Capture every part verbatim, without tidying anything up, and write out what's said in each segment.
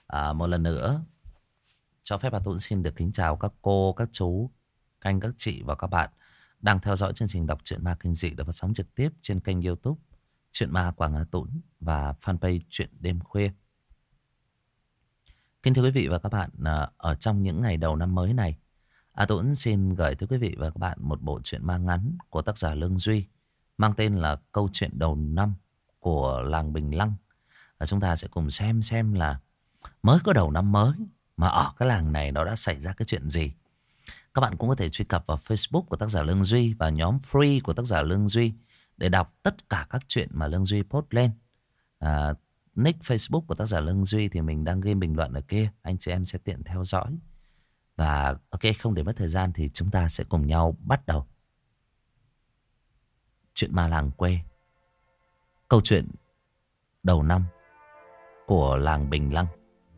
À, một lần nữa, cho phép bà Tuấn xin được kính chào các cô, các chú, các anh, các chị và các bạn đang theo dõi chương trình đọc truyện ma kinh dị được phát sóng trực tiếp trên kênh YouTube Truyện Ma Quảng Hà Tũng và fanpage Truyện Đêm Khuya. Kính thưa quý vị và các bạn, ở trong những ngày đầu năm mới này, A Tuấn xin gửi tới quý vị và các bạn một bộ truyện ma ngắn của tác giả Lương Duy mang tên là Câu chuyện đầu năm của làng Bình Lăng. Và chúng ta sẽ cùng xem xem là mới có đầu năm mới mà ở cái làng này nó đã xảy ra cái chuyện gì. Các bạn cũng có thể truy cập vào Facebook của tác giả Lương Duy và nhóm free của tác giả Lương Duy để đọc tất cả các chuyện mà Lương Duy post lên. À, nick Facebook của tác giả Lương Duy thì mình đang ghi bình luận ở kia, anh chị em sẽ tiện theo dõi. Và ok, không để mất thời gian thì chúng ta sẽ cùng nhau bắt đầu chuyện ma làng quê. Câu chuyện đầu năm của làng Bình Lăng.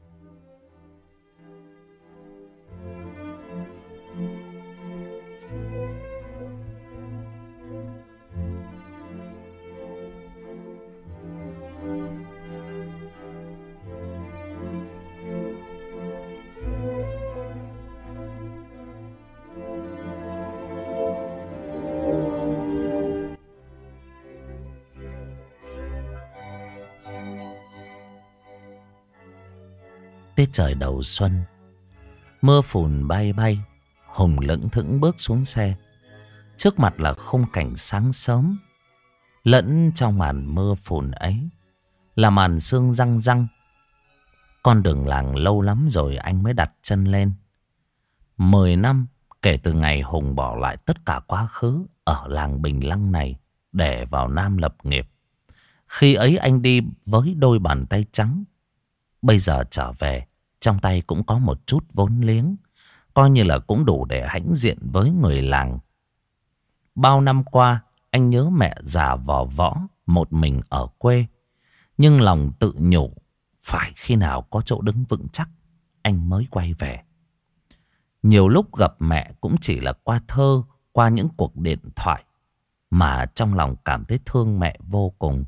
Tiết trời đầu xuân, mưa phùn bay bay, Hùng lững thững bước xuống xe. Trước mặt là khung cảnh sáng sớm, lẫn trong màn mưa phùn ấy là màn sương răng răng. Con đường làng lâu lắm rồi anh mới đặt chân lên. Mười năm kể từ ngày Hùng bỏ lại tất cả quá khứ ở làng Bình Lăng này để vào Nam lập nghiệp. Khi ấy anh đi với đôi bàn tay trắng. Bây giờ trở về, trong tay cũng có một chút vốn liếng, coi như là cũng đủ để hãnh diện với người làng. Bao năm qua, anh nhớ mẹ già vò võ, một mình ở quê. Nhưng lòng tự nhủ, phải khi nào có chỗ đứng vững chắc, anh mới quay về. Nhiều lúc gặp mẹ cũng chỉ là qua thơ, qua những cuộc điện thoại, mà trong lòng cảm thấy thương mẹ vô cùng.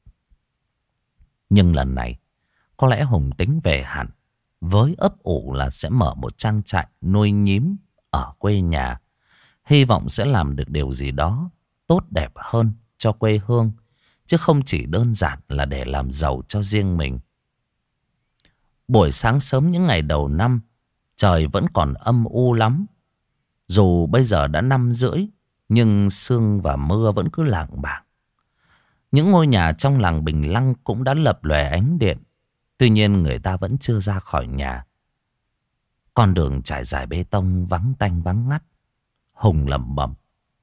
Nhưng lần này, có lẽ Hùng tính về hẳn, với ấp ủ là sẽ mở một trang trại nuôi nhím ở quê nhà. Hy vọng sẽ làm được điều gì đó tốt đẹp hơn cho quê hương, chứ không chỉ đơn giản là để làm giàu cho riêng mình. Buổi sáng sớm những ngày đầu năm, trời vẫn còn âm u lắm. Dù bây giờ đã năm rưỡi, nhưng sương và mưa vẫn cứ lảng bảng. Những ngôi nhà trong làng Bình Lăng cũng đã lập lòe ánh điện. Tuy nhiên người ta vẫn chưa ra khỏi nhà. Con đường trải dài bê tông vắng tanh vắng ngắt. Hùng lẩm bẩm: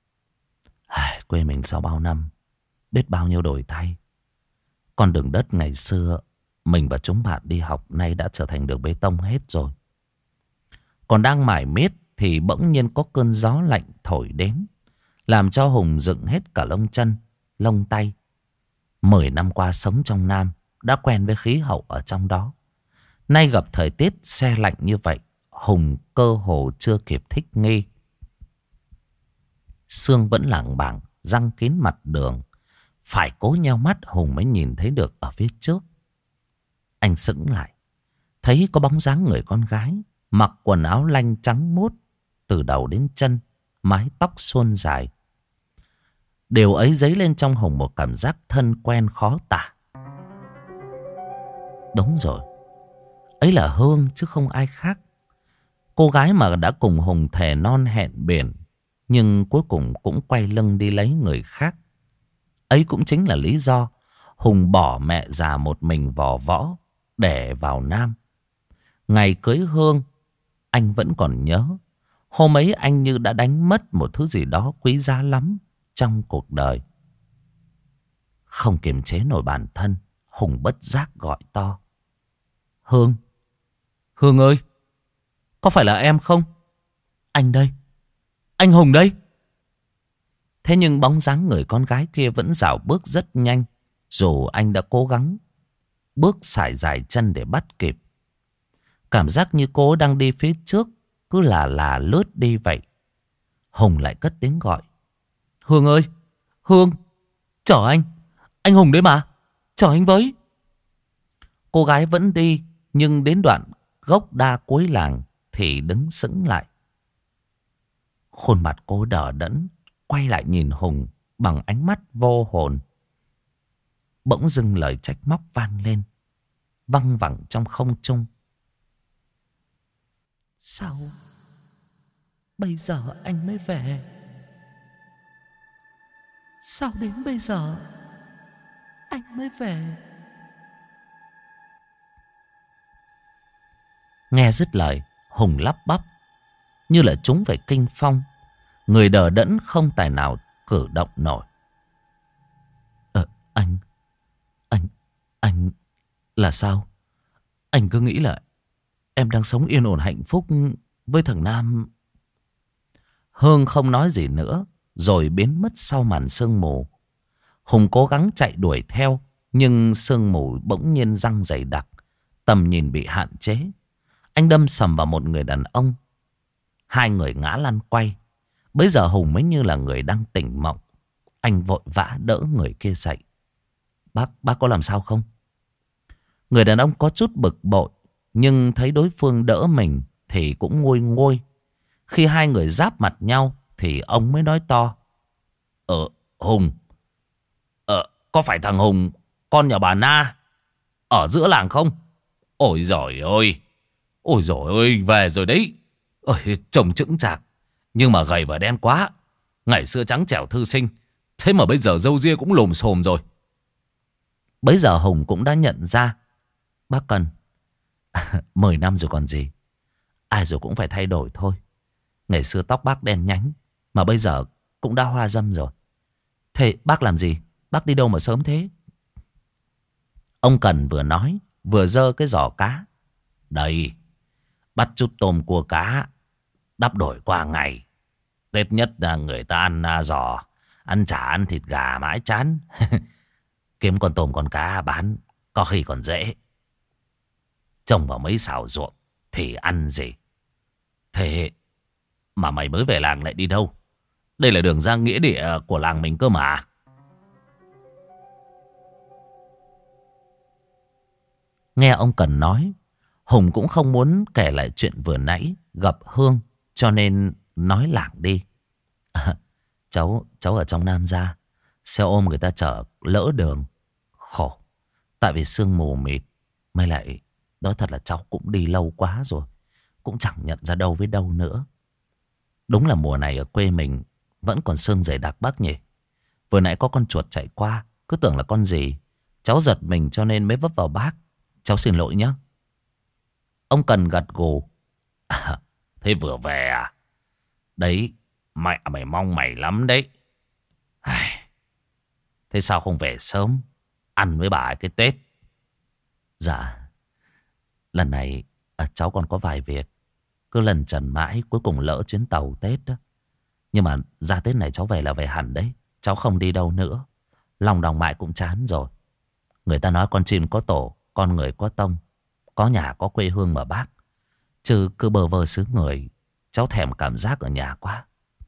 quê mình sau bao năm, biết bao nhiêu đổi thay. Con đường đất ngày xưa mình và chúng bạn đi học nay đã trở thành đường bê tông hết rồi. Còn đang mải miết thì bỗng nhiên có cơn gió lạnh thổi đến, làm cho Hùng dựng hết cả lông chân, lông tay. Mười năm qua sống trong Nam, đã quen với khí hậu ở trong đó. Nay gặp thời tiết se lạnh như vậy, Hùng cơ hồ chưa kịp thích nghi. Sương vẫn lảng bảng giăng kín mặt đường. Phải cố nheo mắt Hùng mới nhìn thấy được ở phía trước. Anh sững lại, thấy có bóng dáng người con gái, mặc quần áo lanh trắng muốt, từ đầu đến chân, mái tóc suôn dài. Điều ấy dấy lên trong Hùng một cảm giác thân quen khó tả. Đúng rồi, ấy là Hương chứ không ai khác. Cô gái mà đã cùng Hùng thề non hẹn biển, nhưng cuối cùng cũng quay lưng đi lấy người khác. Ấy cũng chính là lý do Hùng bỏ mẹ già một mình vò võ để vào Nam. Ngày cưới Hương, anh vẫn còn nhớ. Hôm ấy anh như đã đánh mất một thứ gì đó quý giá lắm trong cuộc đời. Không kiềm chế nổi bản thân, Hùng bất giác gọi to: Hương! Hương ơi! Có phải là em không? Anh đây! Anh Hùng đây! Thế nhưng bóng dáng người con gái kia vẫn dạo bước rất nhanh. Dù anh đã cố gắng bước sải dài chân để bắt kịp. Cảm giác như cô đang đi phía trước, cứ là là lướt đi vậy. Hùng lại cất tiếng gọi: Hương ơi! Hương! Chở anh! Anh Hùng đấy mà! Chở anh với! Cô gái vẫn đi, Nhưng đến đoạn gốc đa cuối làng thì đứng sững lại. Khuôn mặt cô đờ đẫn, quay lại nhìn Hùng bằng ánh mắt vô hồn. Bỗng dưng lời trách móc vang lên, văng vẳng trong không trung. Sao bây giờ anh mới về? Sao đến bây giờ anh mới về? Nghe dứt lời, Hùng lắp bắp như là trúng phải kinh phong. Người đờ đẫn không tài nào cử động nổi. Ờ, anh, anh, anh là sao? Anh cứ nghĩ là em đang sống yên ổn hạnh phúc với thằng Nam. Hương không nói gì nữa, rồi biến mất sau màn sương mù. Hùng cố gắng chạy đuổi theo, nhưng sương mù bỗng nhiên giăng dày đặc, tầm nhìn bị hạn chế. Anh đâm sầm vào một người đàn ông. Hai người ngã lăn quay. Bây giờ Hùng mới như là người đang tỉnh mộng. Anh vội vã đỡ người kia dậy. Bác, bác có làm sao không? Người đàn ông có chút bực bội, nhưng thấy đối phương đỡ mình thì cũng nguôi nguôi. Khi hai người giáp mặt nhau thì ông mới nói to. Ờ, Hùng. Ờ, có phải thằng Hùng, con nhà bà Na, ở giữa làng không? Ôi giời ơi. Ôi giời ơi, về rồi đấy. Ôi, trông chững chạc, nhưng mà gầy và đen quá. Ngày xưa trắng trẻo thư sinh, thế mà bây giờ râu ria cũng lồm xồm rồi. Bấy giờ Hùng cũng đã nhận ra. Bác Cần, mười năm rồi còn gì. Ai rồi cũng phải thay đổi thôi. Ngày xưa tóc bác đen nhánh, mà bây giờ cũng đã hoa râm rồi. Thế bác làm gì? Bác đi đâu mà sớm thế? Ông Cần vừa nói vừa giơ cái giỏ cá. Đây, bắt chút tôm cua cá, đắp đổi qua ngày. Tết nhất là người ta ăn giò, ăn chả ăn thịt gà mãi chán. Kiếm con tôm con cá bán có khi còn dễ. Trồng vào mấy xào ruộng thì ăn gì. Thế mà mày mới về làng lại đi đâu? Đây là đường ra nghĩa địa của làng mình cơ mà. Nghe ông Cần nói, Hùng cũng không muốn kể lại chuyện vừa nãy gặp Hương, cho nên nói lảng đi. À, cháu cháu ở trong Nam ra, xe ôm người ta chở lỡ đường. Khổ, tại vì sương mù mịt. Mới lại nói thật là cháu cũng đi lâu quá rồi, cũng chẳng nhận ra đâu với đâu nữa. Đúng là mùa này ở quê mình vẫn còn sương dày đặc bác nhỉ. Vừa nãy có con chuột chạy qua, cứ tưởng là con gì. Cháu giật mình cho nên mới vấp vào bác. Cháu xin lỗi nhé. Ông Cần gật gù. À, thế vừa về à? Đấy, mẹ mày mong mày lắm đấy. Ai, thế sao không về sớm, ăn với bà ấy cái Tết? Dạ, lần này à, cháu còn có vài việc. Cứ lần trần mãi, cuối cùng lỡ chuyến tàu Tết đó. Nhưng mà ra Tết này cháu về là về hẳn đấy. Cháu không đi đâu nữa. Lòng đồng mại cũng chán rồi. Người ta nói con chim có tổ, con người có tông, có nhà có quê hương mà bác. Chứ cứ bơ vơ xứ người, cháu thèm cảm giác ở nhà quá.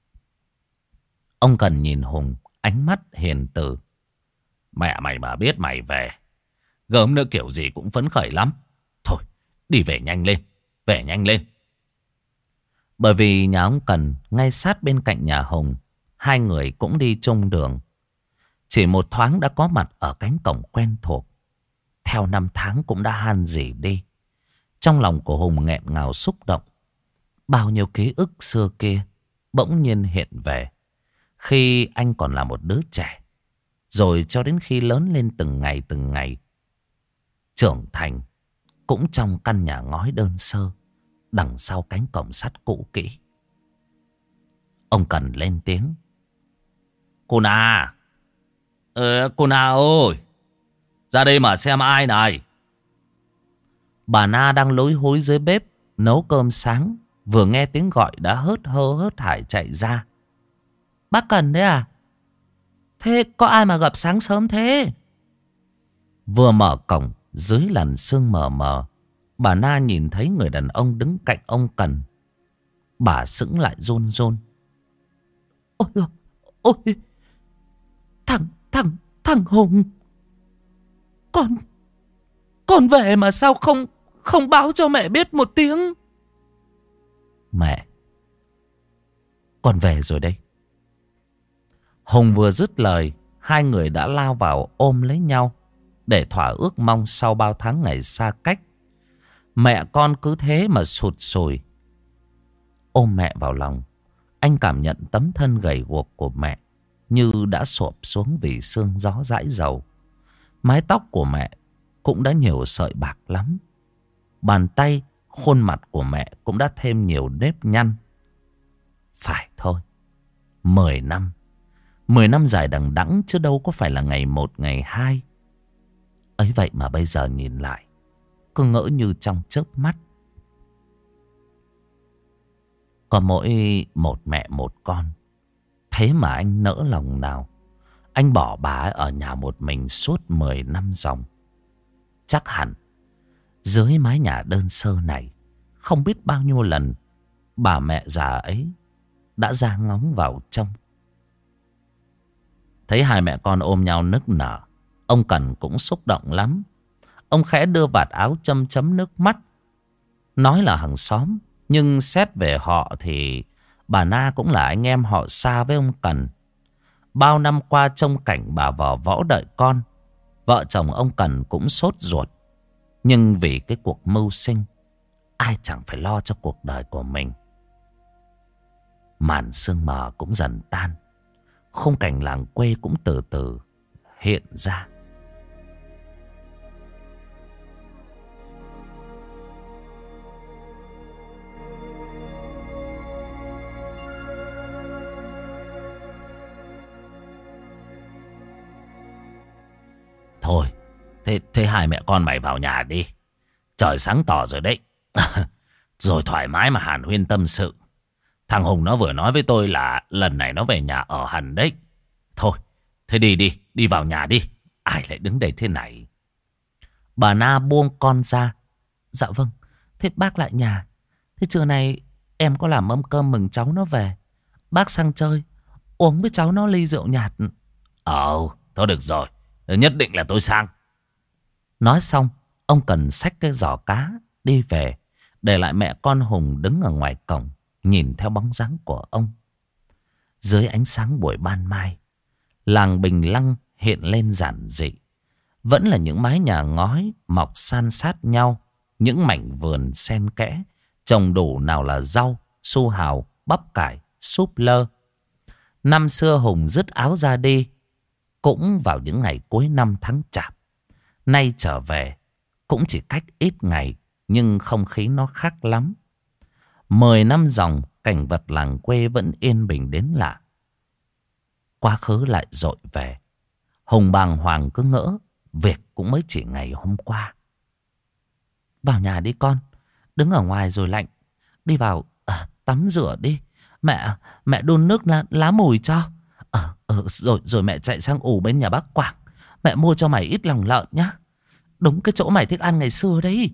Ông Cần nhìn Hùng, ánh mắt hiền từ. Mẹ mày mà biết mày về, gớm nữa kiểu gì cũng phấn khởi lắm. Thôi, đi về nhanh lên, về nhanh lên. Bởi vì nhà ông Cần ngay sát bên cạnh nhà Hùng, hai người cũng đi chung đường. Chỉ một thoáng đã có mặt ở cánh cổng quen thuộc. Theo năm tháng cũng đã han rỉ đi. Trong lòng của Hùng nghẹn ngào xúc động. Bao nhiêu ký ức xưa kia bỗng nhiên hiện về. Khi anh còn là một đứa trẻ. Rồi cho đến khi lớn lên từng ngày từng ngày. Trưởng thành cũng trong căn nhà ngói đơn sơ, đằng sau cánh cổng sắt cũ kỹ. Ông Cần lên tiếng. Cô Na, ờ, cô Na ơi, ra đây mà xem ai này. Bà Na đang lối hối dưới bếp nấu cơm sáng, vừa nghe tiếng gọi đã hớt hơ hớt hải chạy ra. Bác Cần đấy à? Thế có ai mà gặp sáng sớm thế? Vừa mở cổng, dưới làn sương mờ mờ, bà Na nhìn thấy người đàn ông đứng cạnh ông Cần. Bà sững lại run run. Ôi ôi, ôi, thằng, thằng, thằng Hùng. Con, con về mà sao không, không báo cho mẹ biết một tiếng. Mẹ, con về rồi đây. Hùng vừa dứt lời, hai người đã lao vào ôm lấy nhau để thỏa ước mong sau bao tháng ngày xa cách. Mẹ con cứ thế mà sụt sùi. Ôm mẹ vào lòng, anh cảm nhận tấm thân gầy guộc của mẹ như đã sụp xuống vì sương gió dãi dầu. Mái tóc của mẹ cũng đã nhiều sợi bạc lắm. Bàn tay, khuôn mặt của mẹ cũng đã thêm nhiều nếp nhăn. Phải thôi, mười năm. Mười năm dài đằng đẵng chứ đâu có phải là ngày một ngày hai. Ấy vậy mà bây giờ nhìn lại, cứ ngỡ như trong chớp mắt. Có mỗi một mẹ một con, thế mà anh nỡ lòng nào. Anh bỏ bà ấy ở nhà một mình suốt mười năm ròng. Chắc hẳn dưới mái nhà đơn sơ này, không biết bao nhiêu lần bà mẹ già ấy đã ra ngóng vào trong. Thấy hai mẹ con ôm nhau nức nở, ông Cần cũng xúc động lắm. Ông khẽ đưa vạt áo châm chấm nước mắt. Nói là hàng xóm, nhưng xét về họ thì bà Na cũng là anh em họ xa với ông Cần. Bao năm qua trông cảnh bà vò võ đợi con, vợ chồng ông Cần cũng sốt ruột. Nhưng vì cái cuộc mưu sinh, ai chẳng phải lo cho cuộc đời của mình. Màn sương mờ cũng dần tan, khung cảnh làng quê cũng từ từ hiện ra. Thôi, thế, thế hai mẹ con mày vào nhà đi. Trời sáng tỏ rồi đấy. Rồi thoải mái mà hàn huyên tâm sự. Thằng Hùng nó vừa nói với tôi là lần này nó về nhà ở hẳn đấy. Thôi, thế đi đi, đi vào nhà đi. Ai lại đứng đây thế này? Bà Na buông con ra. Dạ vâng, thế bác lại nhà. Thế trưa nay em có làm mâm cơm mừng cháu nó về. Bác sang chơi, uống với cháu nó ly rượu nhạt. Ờ, thôi được rồi. Nhất định là tôi sang. Nói xong, ông Cần xách cái giỏ cá đi về, để lại mẹ con Hùng đứng ở ngoài cổng, nhìn theo bóng dáng của ông. Dưới ánh sáng buổi ban mai, làng Bình Lăng hiện lên giản dị. Vẫn là những mái nhà ngói mọc san sát nhau, những mảnh vườn xen kẽ, trồng đủ nào là rau, su hào, bắp cải, súp lơ. Năm xưa Hùng dứt áo ra đi cũng vào những ngày cuối năm tháng Chạp. Nay trở về cũng chỉ cách ít ngày, nhưng không khí nó khác lắm. Mười năm dòng, cảnh vật làng quê vẫn yên bình đến lạ. Quá khứ lại dội về. Hùng bàng hoàng cứ ngỡ việc cũng mới chỉ ngày hôm qua. Vào nhà đi con, đứng ở ngoài rồi lạnh. Đi vào à, tắm rửa đi. Mẹ mẹ đun nước lá, lá mùi cho. Ờ, ờ, rồi, rồi mẹ chạy sang ủ bên nhà bác Quảng. Mẹ mua cho mày ít lòng lợn nhá. Đúng cái chỗ mày thích ăn ngày xưa đấy.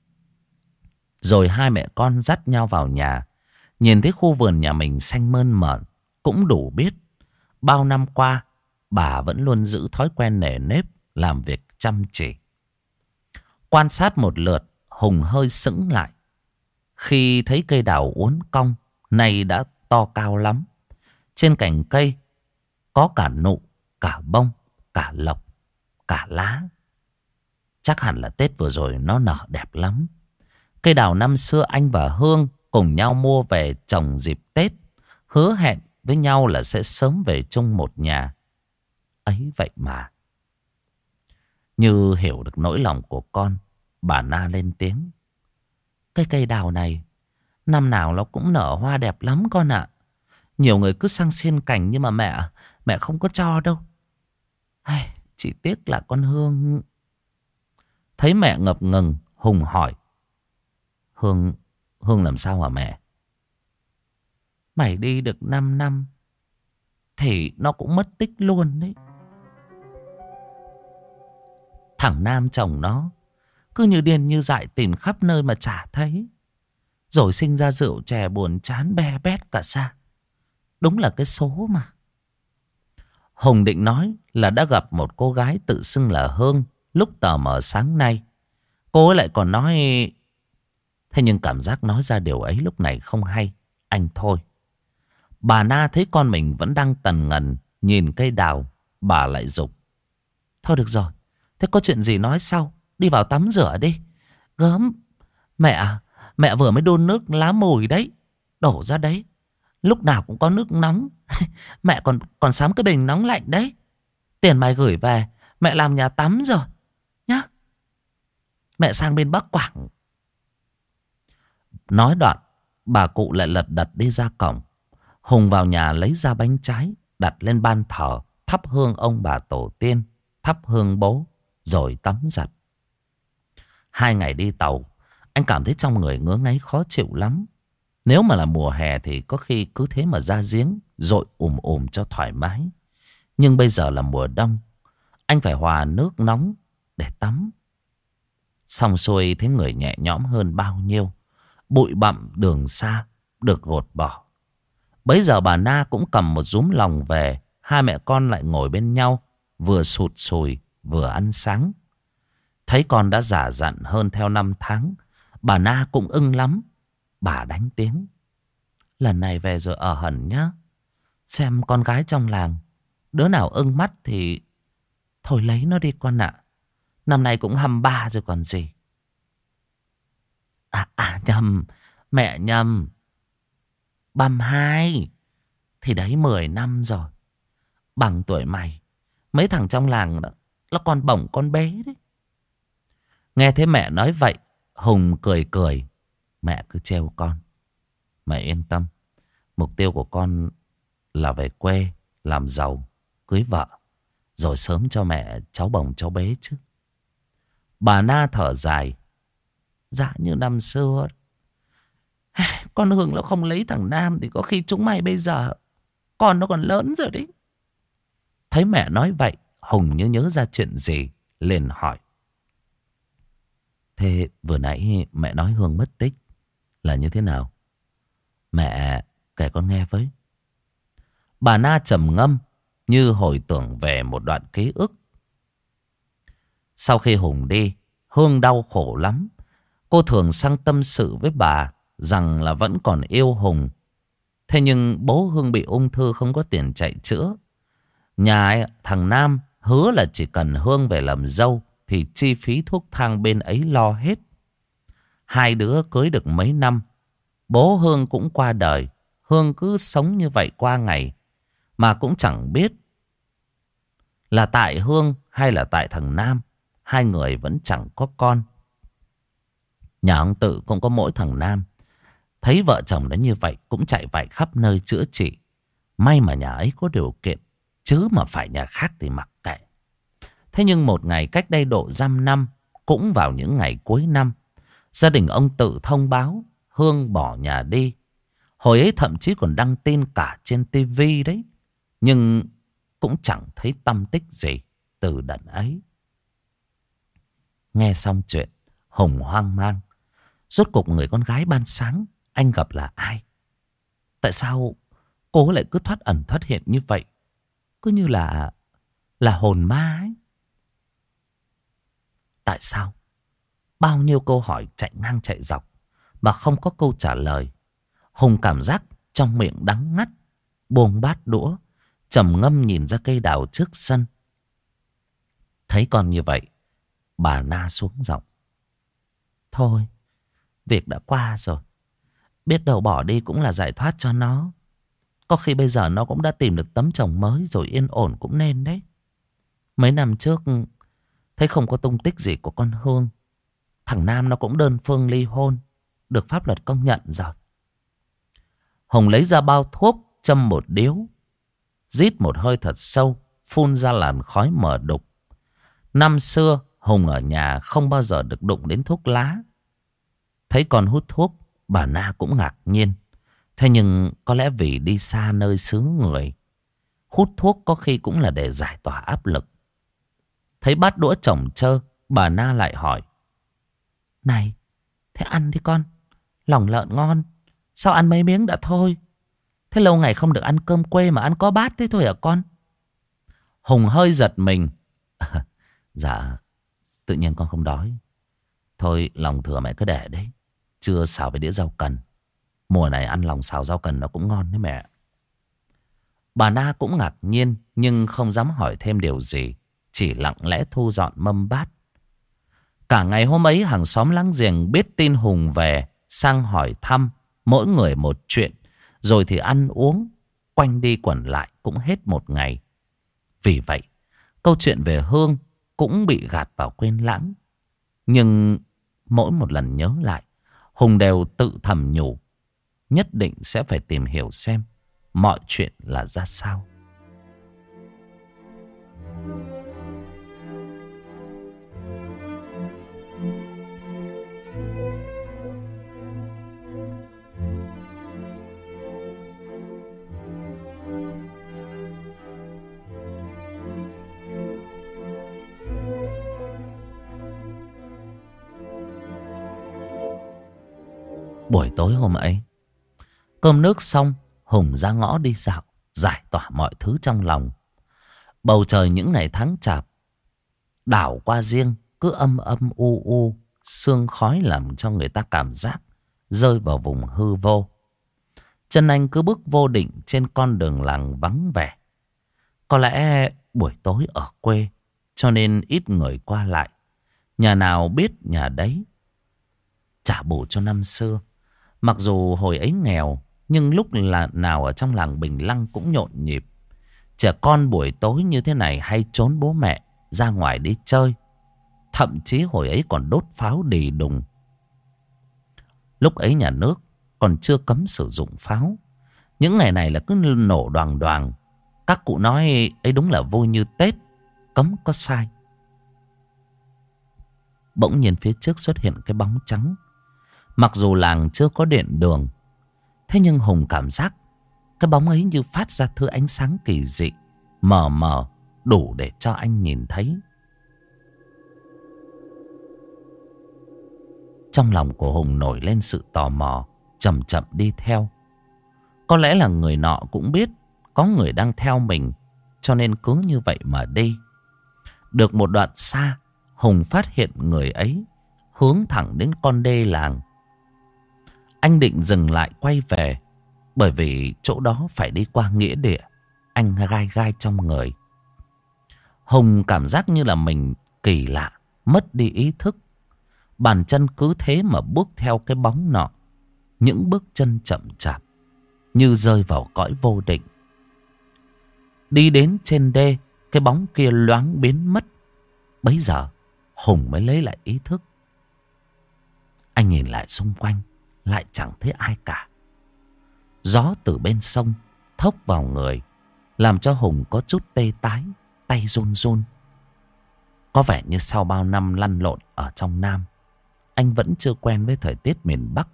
Rồi hai mẹ con dắt nhau vào nhà. Nhìn thấy khu vườn nhà mình xanh mơn mởn, cũng đủ biết bao năm qua bà vẫn luôn giữ thói quen nề nếp, làm việc chăm chỉ. Quan sát một lượt, Hùng hơi sững lại khi thấy cây đào uốn cong này đã to cao lắm. Trên cành cây có cả nụ, cả bông, cả lộc, cả lá. Chắc hẳn là Tết vừa rồi nó nở đẹp lắm. Cây đào năm xưa anh và Hương cùng nhau mua về trồng dịp Tết, hứa hẹn với nhau là sẽ sớm về chung một nhà. Ấy vậy mà, như hiểu được nỗi lòng của con, bà Na lên tiếng. Cái cây đào này năm nào nó cũng nở hoa đẹp lắm con ạ. Nhiều người cứ sang xiên cành, nhưng mà mẹ Mẹ không có cho đâu. Ai, chỉ tiếc là con Hương. Thấy mẹ ngập ngừng, Hùng hỏi. Hương Hương làm sao hả mẹ? Mày đi được năm năm thì nó cũng mất tích luôn đấy. Thằng Nam chồng nó cứ như điên như dại tìm khắp nơi mà chả thấy. Rồi sinh ra rượu chè buồn chán be bét cả xa. Đúng là cái số mà. Hùng định nói là đã gặp một cô gái tự xưng là Hương lúc tờ mờ sáng nay. Cô ấy lại còn nói Thế nhưng cảm giác nói ra điều ấy lúc này không hay. Anh thôi. Bà Na thấy con mình vẫn đang tần ngần nhìn cây đào. Bà lại giục. Thôi được rồi. Thế có chuyện gì nói sau. Đi vào tắm rửa đi. Gớm. Mẹ à. Mẹ vừa mới đun nước lá mùi đấy. Đổ ra đấy. Lúc nào cũng có nước nóng. Mẹ còn còn sắm cái bình nóng lạnh đấy. Tiền mày gửi về. Mẹ làm nhà tắm rồi. Nhá. Mẹ sang bên Bắc Quảng. Nói đoạn. Bà cụ lại lật đật đi ra cổng. Hùng vào nhà lấy ra bánh trái. Đặt lên ban thờ. Thắp hương ông bà tổ tiên. Thắp hương bố. Rồi tắm giặt. Hai ngày đi tàu. Anh cảm thấy trong người ngứa ngáy khó chịu lắm. Nếu mà là mùa hè thì có khi cứ thế mà ra giếng dội ùm ùm cho thoải mái. Nhưng bây giờ là mùa đông. Anh phải hòa nước nóng để tắm. Xong xuôi thấy người nhẹ nhõm hơn bao nhiêu. Bụi bặm đường xa được gột bỏ. Bấy giờ bà Na cũng cầm một rúm lòng về. Hai mẹ con lại ngồi bên nhau. Vừa sụt sùi vừa ăn sáng. Thấy con đã già dặn hơn theo năm tháng. Bà Na cũng ưng lắm. Bà đánh tiếng. Lần này về rồi ở hẳn nhá. Xem con gái trong làng. Đứa nào ưng mắt thì thôi lấy nó đi con ạ. Năm nay cũng hăm ba rồi còn gì. À, à nhầm. Mẹ nhầm. Băm hai. Thì đấy mười năm rồi. Bằng tuổi mày. Mấy thằng trong làng đó nó còn bổng con bé đấy. Nghe thấy mẹ nói vậy. Hùng cười cười. Mẹ cứ trêu con. Mẹ yên tâm. Mục tiêu của con là về quê, làm giàu, cưới vợ. Rồi sớm cho mẹ cháu bồng cháu bế chứ. Bà Na thở dài. Dạ như năm xưa. Con Hương nó không lấy thằng Nam thì có khi chúng mày bây giờ con nó còn lớn rồi đấy. Thấy mẹ nói vậy, Hùng như nhớ ra chuyện gì, liền hỏi. Thế vừa nãy mẹ nói Hương mất tích là như thế nào? Mẹ kể con nghe với. Bà Na trầm ngâm như hồi tưởng về một đoạn ký ức. Sau khi Hùng đi, Hương đau khổ lắm. Cô thường sang tâm sự với bà rằng là vẫn còn yêu Hùng. Thế nhưng bố Hương bị ung thư không có tiền chạy chữa. Nhà thằng Nam hứa là chỉ cần Hương về làm dâu thì chi phí thuốc thang bên ấy lo hết. Hai đứa cưới được mấy năm, bố Hương cũng qua đời. Hương cứ sống như vậy qua ngày, mà cũng chẳng biết là tại Hương hay là tại thằng Nam. Hai người vẫn chẳng có con. Nhà ông Tự cũng có mỗi thằng Nam. Thấy vợ chồng nó như vậy cũng chạy vạy khắp nơi chữa trị. May mà nhà ấy có điều kiện, chứ mà phải nhà khác thì mặc kệ. Thế nhưng một ngày cách đây độ dăm năm, cũng vào những ngày cuối năm, gia đình ông Tự thông báo Hương bỏ nhà đi. Hồi ấy thậm chí còn đăng tin cả trên tivi đấy. Nhưng cũng chẳng thấy tăm tích gì từ đợt ấy. Nghe xong chuyện, Hùng hoang mang. Rốt cuộc người con gái ban sáng anh gặp là ai? Tại sao cô lại cứ thoát ẩn thoát hiện như vậy? Cứ như là Là hồn ma ấy. Tại sao bao nhiêu câu hỏi chạy ngang chạy dọc mà không có câu trả lời? Hùng cảm giác trong miệng đắng ngắt. Buông bát đũa, trầm ngâm nhìn ra cây đào trước sân. Thấy con như vậy, bà Na xuống giọng. Thôi, việc đã qua rồi. Biết đâu bỏ đi cũng là giải thoát cho nó. Có khi bây giờ nó cũng đã tìm được tấm chồng mới rồi, yên ổn cũng nên đấy. Mấy năm trước thấy không có tung tích gì của con Hương. Thằng Nam nó cũng đơn phương ly hôn, được pháp luật công nhận rồi. Hùng lấy ra bao thuốc, châm một điếu, rít một hơi thật sâu, phun ra làn khói mờ đục. Năm xưa Hùng ở nhà không bao giờ được đụng đến thuốc lá. Thấy con hút thuốc, bà Na cũng ngạc nhiên. Thế nhưng có lẽ vì đi xa nơi xứ người, hút thuốc có khi cũng là để giải tỏa áp lực. Thấy bát đũa chồng chơ, bà Na lại hỏi. Này, thế ăn đi con. Lòng lợn ngon, sao ăn mấy miếng đã thôi? Thế lâu ngày không được ăn cơm quê mà ăn có bát thế thôi hả con? Hùng hơi giật mình. Dạ, tự nhiên con không đói. Thôi lòng thừa mẹ cứ để đấy. trưa xào với đĩa rau cần. Mùa này ăn lòng xào rau cần nó cũng ngon đấy mẹ. Bà Na cũng ngạc nhiên nhưng không dám hỏi thêm điều gì, chỉ lặng lẽ thu dọn mâm bát. Cả ngày hôm ấy hàng xóm láng giềng biết tin Hùng về, sang hỏi thăm, mỗi người một chuyện, rồi thì ăn uống, quanh đi quẩn lại cũng hết một ngày. Vì vậy, câu chuyện về Hương cũng bị gạt vào quên lãng. Nhưng mỗi một lần nhớ lại, Hùng đều tự thầm nhủ, nhất định sẽ phải tìm hiểu xem mọi chuyện là ra sao. Buổi tối hôm ấy, cơm nước xong, Hùng ra ngõ đi dạo, giải tỏa mọi thứ trong lòng. Bầu trời những ngày tháng chạp, đảo qua riêng cứ âm âm u u, sương khói làm cho người ta cảm giác rơi vào vùng hư vô. Chân anh cứ bước vô định trên con đường làng vắng vẻ. Có lẽ buổi tối ở quê cho nên ít người qua lại, nhà nào biết nhà đấy. Trả bù cho năm xưa, mặc dù hồi ấy nghèo, nhưng lúc là nào ở trong làng Bình Lăng cũng nhộn nhịp. Trẻ con buổi tối như thế này hay trốn bố mẹ ra ngoài đi chơi. Thậm chí hồi ấy còn đốt pháo đì đùng. Lúc ấy nhà nước còn chưa cấm sử dụng pháo. Những ngày này là cứ nổ đoàng đoàng. Các cụ nói ấy đúng là vui như Tết, cấm có sai. Bỗng nhiên phía trước xuất hiện cái bóng trắng. Mặc dù làng chưa có điện đường, thế nhưng Hùng cảm giác cái bóng ấy như phát ra thứ ánh sáng kỳ dị, mờ mờ, đủ để cho anh nhìn thấy. Trong lòng của Hùng nổi lên sự tò mò, chậm chậm đi theo. Có lẽ là người nọ cũng biết có người đang theo mình, cho nên cứ như vậy mà đi. Được một đoạn xa, Hùng phát hiện người ấy hướng thẳng đến con đê làng. Anh định dừng lại quay về, bởi vì chỗ đó phải đi qua nghĩa địa. Anh gai gai trong người. Hùng cảm giác như là mình kỳ lạ, mất đi ý thức. Bàn chân cứ thế mà bước theo cái bóng nọ. Những bước chân chậm chạp, như rơi vào cõi vô định. Đi đến trên đê, cái bóng kia loáng biến mất. Bấy giờ Hùng mới lấy lại ý thức. Anh nhìn lại xung quanh, lại chẳng thấy ai cả. Gió từ bên sông thốc vào người, làm cho Hùng có chút tê tái, tay run run. Có vẻ như sau bao năm lăn lộn ở trong Nam, anh vẫn chưa quen với thời tiết miền Bắc.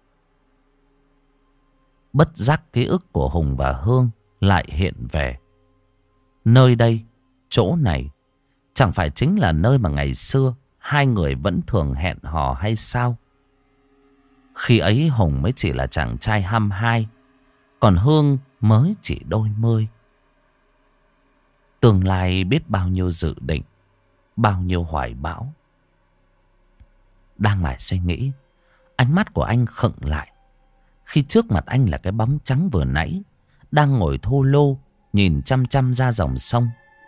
Bất giác ký ức của Hùng và Hương lại hiện về. Nơi đây, chỗ này, chẳng phải chính là nơi mà ngày xưa hai người vẫn thường hẹn hò hay sao? Khi ấy Hùng mới chỉ là chàng trai hăm hai, còn Hương mới chỉ đôi mươi. Tương lai biết bao nhiêu dự định, bao nhiêu hoài bão. Đang mải suy nghĩ, ánh mắt của anh khựng lại khi trước mặt anh là cái bóng trắng vừa nãy đang ngồi thô lô nhìn chăm chăm ra dòng sông.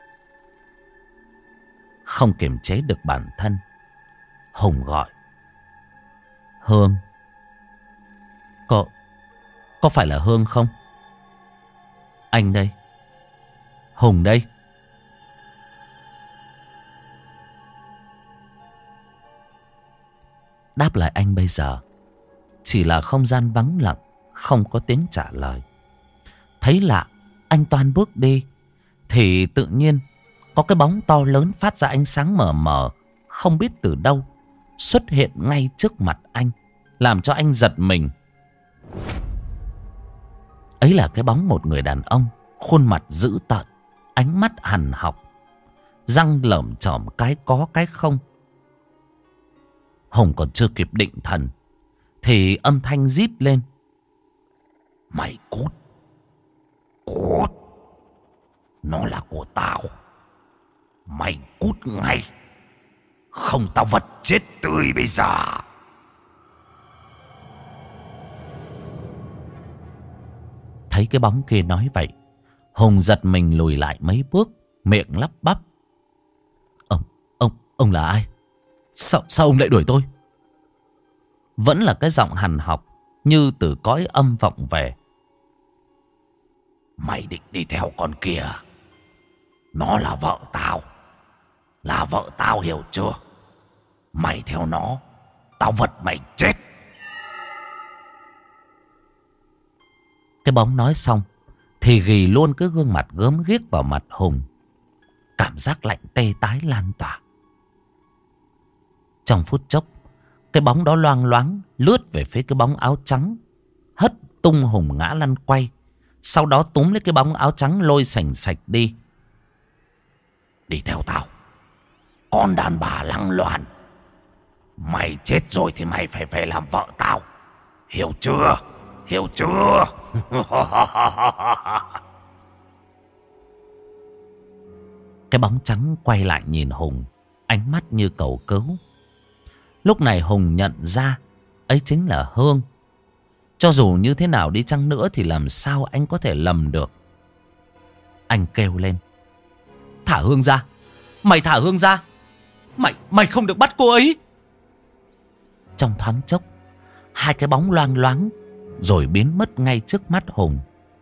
Không kiềm chế được bản thân, Hùng gọi: Hương. Có, có phải là Hương không? Anh đây, Hùng đây. Đáp lại anh bây giờ chỉ là không gian vắng lặng, không có tiếng trả lời. Thấy lạ, anh toan bước đi, thì tự nhiên có cái bóng to lớn phát ra ánh sáng mờ mờ, không biết từ đâu, xuất hiện ngay trước mặt anh, làm cho anh giật mình. Ấy là cái bóng một người đàn ông, khuôn mặt dữ tợn, ánh mắt hằn học, răng lởm chởm cái có cái không. Hùng còn chưa kịp định thần thì âm thanh rít lên: Mày cút, cút, nó là của tao, mày cút ngay, không tao vật chết tươi bây giờ. Thấy cái bóng kia nói vậy, Hùng giật mình lùi lại mấy bước, miệng lắp bắp. Ông, ông, ông là ai? Sao, sao ông lại đuổi tôi? Vẫn là cái giọng hằn học như từ cõi âm vọng về. Mày định đi theo con kia? Nó là vợ tao. Là vợ tao, hiểu chưa? Mày theo nó, tao vật mày chết. Cái bóng nói xong thì ghì luôn cái gương mặt gớm ghiếc vào mặt Hùng. Cảm giác lạnh tê tái lan tỏa. Trong phút chốc, cái bóng đó loang loáng lướt về phía cái bóng áo trắng, hất tung Hùng ngã lăn quay. Sau đó túm lấy cái bóng áo trắng lôi sành sạch đi. Đi theo tao, con đàn bà lăng loàn. Mày chết rồi thì mày phải về làm vợ tao. Hiểu chưa? Hiểu chưa? Cái bóng trắng quay lại nhìn Hùng, ánh mắt như cầu cứu. Lúc này Hùng nhận ra ấy chính là Hương. Cho dù như thế nào đi chăng nữa thì làm sao anh có thể lầm được. Anh kêu lên. Thả Hương ra. Mày thả Hương ra. Mày, mày không được bắt cô ấy. Trong thoáng chốc, hai cái bóng loang loáng rồi biến mất ngay trước mắt Hùng.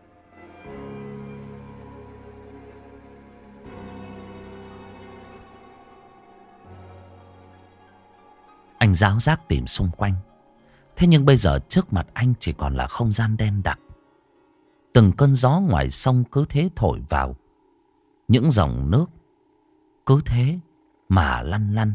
Anh ráo rác tìm xung quanh. Thế nhưng bây giờ trước mặt anh chỉ còn là không gian đen đặc. Từng cơn gió ngoài sông cứ thế thổi vào. Những dòng nước cứ thế mà lăn lăn.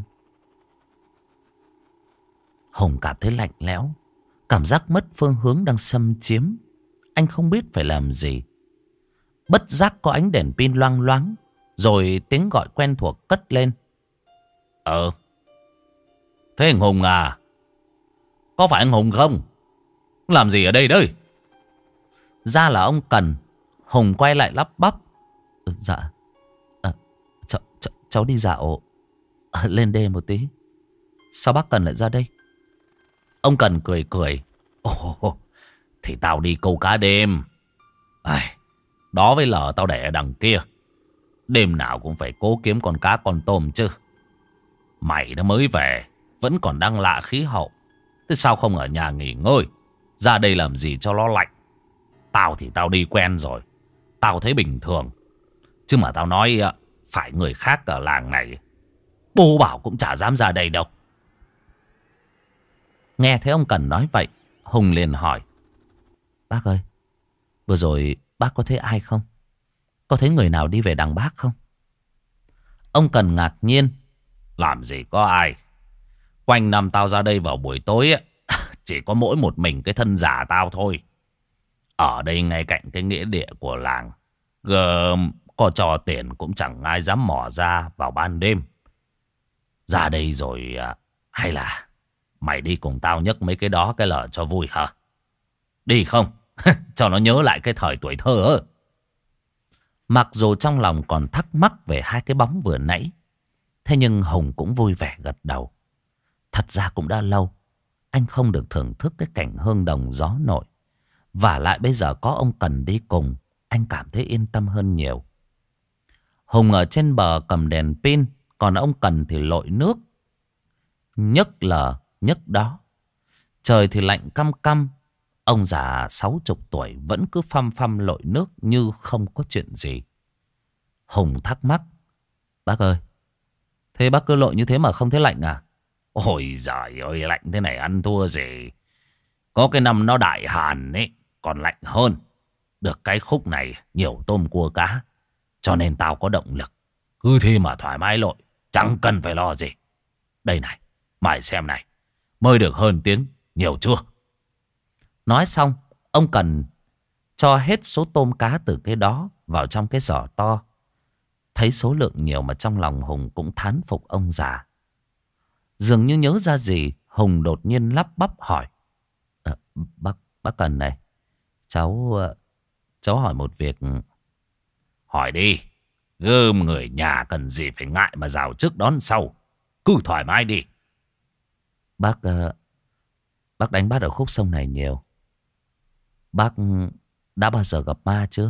Hùng cảm thấy lạnh lẽo. Cảm giác mất phương hướng đang xâm chiếm. Anh không biết phải làm gì. Bất giác có ánh đèn pin loang loáng. Rồi tiếng gọi quen thuộc cất lên. Ờ. Thế anh Hùng à? Có phải anh Hùng không? Làm gì ở đây đây? Ra là ông Cần. Hùng quay lại lắp bắp. Ừ, dạ à, cháu, cháu, cháu đi dạo à, lên đê một tí. Sao bác Cần lại ra đây? Ông Cần cười cười. Ồ, thì tao đi câu cá đêm. À, đó với lở tao để ở đằng kia. Đêm nào cũng phải cố kiếm con cá con tôm chứ. Mày nó mới về, vẫn còn đang lạ khí hậu. Thế sao không ở nhà nghỉ ngơi? Ra đây làm gì cho nó lạnh? Tao thì tao đi quen rồi. Tao thấy bình thường. Chứ mà tao nói phải người khác ở làng này, bố bảo cũng chả dám ra đây đâu. Nghe thấy ông Cần nói vậy, Hùng liền hỏi. Bác ơi, vừa rồi bác có thấy ai không? Có thấy người nào đi về đằng Bác không? Ông Cần ngạc nhiên. Làm gì có ai. Quanh năm tao ra đây vào buổi tối ấy, chỉ có mỗi một mình cái thân giả tao thôi. Ở đây ngay cạnh cái nghĩa địa của làng, gồm có cho tiền cũng chẳng ai dám mò ra vào ban đêm. Ra đây rồi à, hay là mày đi cùng tao nhấc mấy cái đó cái lở cho vui hả? Đi không? Cho nó nhớ lại cái thời tuổi thơ ấy. Mặc dù trong lòng còn thắc mắc về hai cái bóng vừa nãy, thế nhưng Hùng cũng vui vẻ gật đầu. Thật ra cũng đã lâu anh không được thưởng thức cái cảnh hương đồng gió nội. Và lại bây giờ có ông Cần đi cùng, anh cảm thấy yên tâm hơn nhiều. Hùng ở trên bờ cầm đèn pin, còn ông Cần thì lội nước. Nhấc lờ, nhấc đó. Trời thì lạnh căm căm. Ông già sáu chục tuổi vẫn cứ phăm phăm lội nước như không có chuyện gì. Hùng thắc mắc. Bác ơi, thế bác cứ lội như thế mà không thấy lạnh à? Ôi giời ơi, lạnh thế này ăn thua gì. Có cái năm nó đại hàn ấy, còn lạnh hơn. Được cái khúc này nhiều tôm cua cá, cho nên tao có động lực. Cứ thế mà thoải mái lội, chẳng cần phải lo gì. Đây này, mày xem này, mới được hơn tiếng, nhiều chưa? Nói xong, ông Cần cho hết số tôm cá từ cái đó vào trong cái giỏ to. Thấy số lượng nhiều mà trong lòng Hùng cũng thán phục ông già. Dường như nhớ ra gì, Hùng đột nhiên lắp bắp hỏi. À, bác, bác Cần này, cháu, cháu hỏi một việc. Hỏi đi, gươm người nhà cần gì phải ngại mà rào trước đón sau. Cứ thoải mái đi. Bác, bác đánh bắt ở khúc sông này nhiều. Bác, đã bao giờ gặp ma chưa?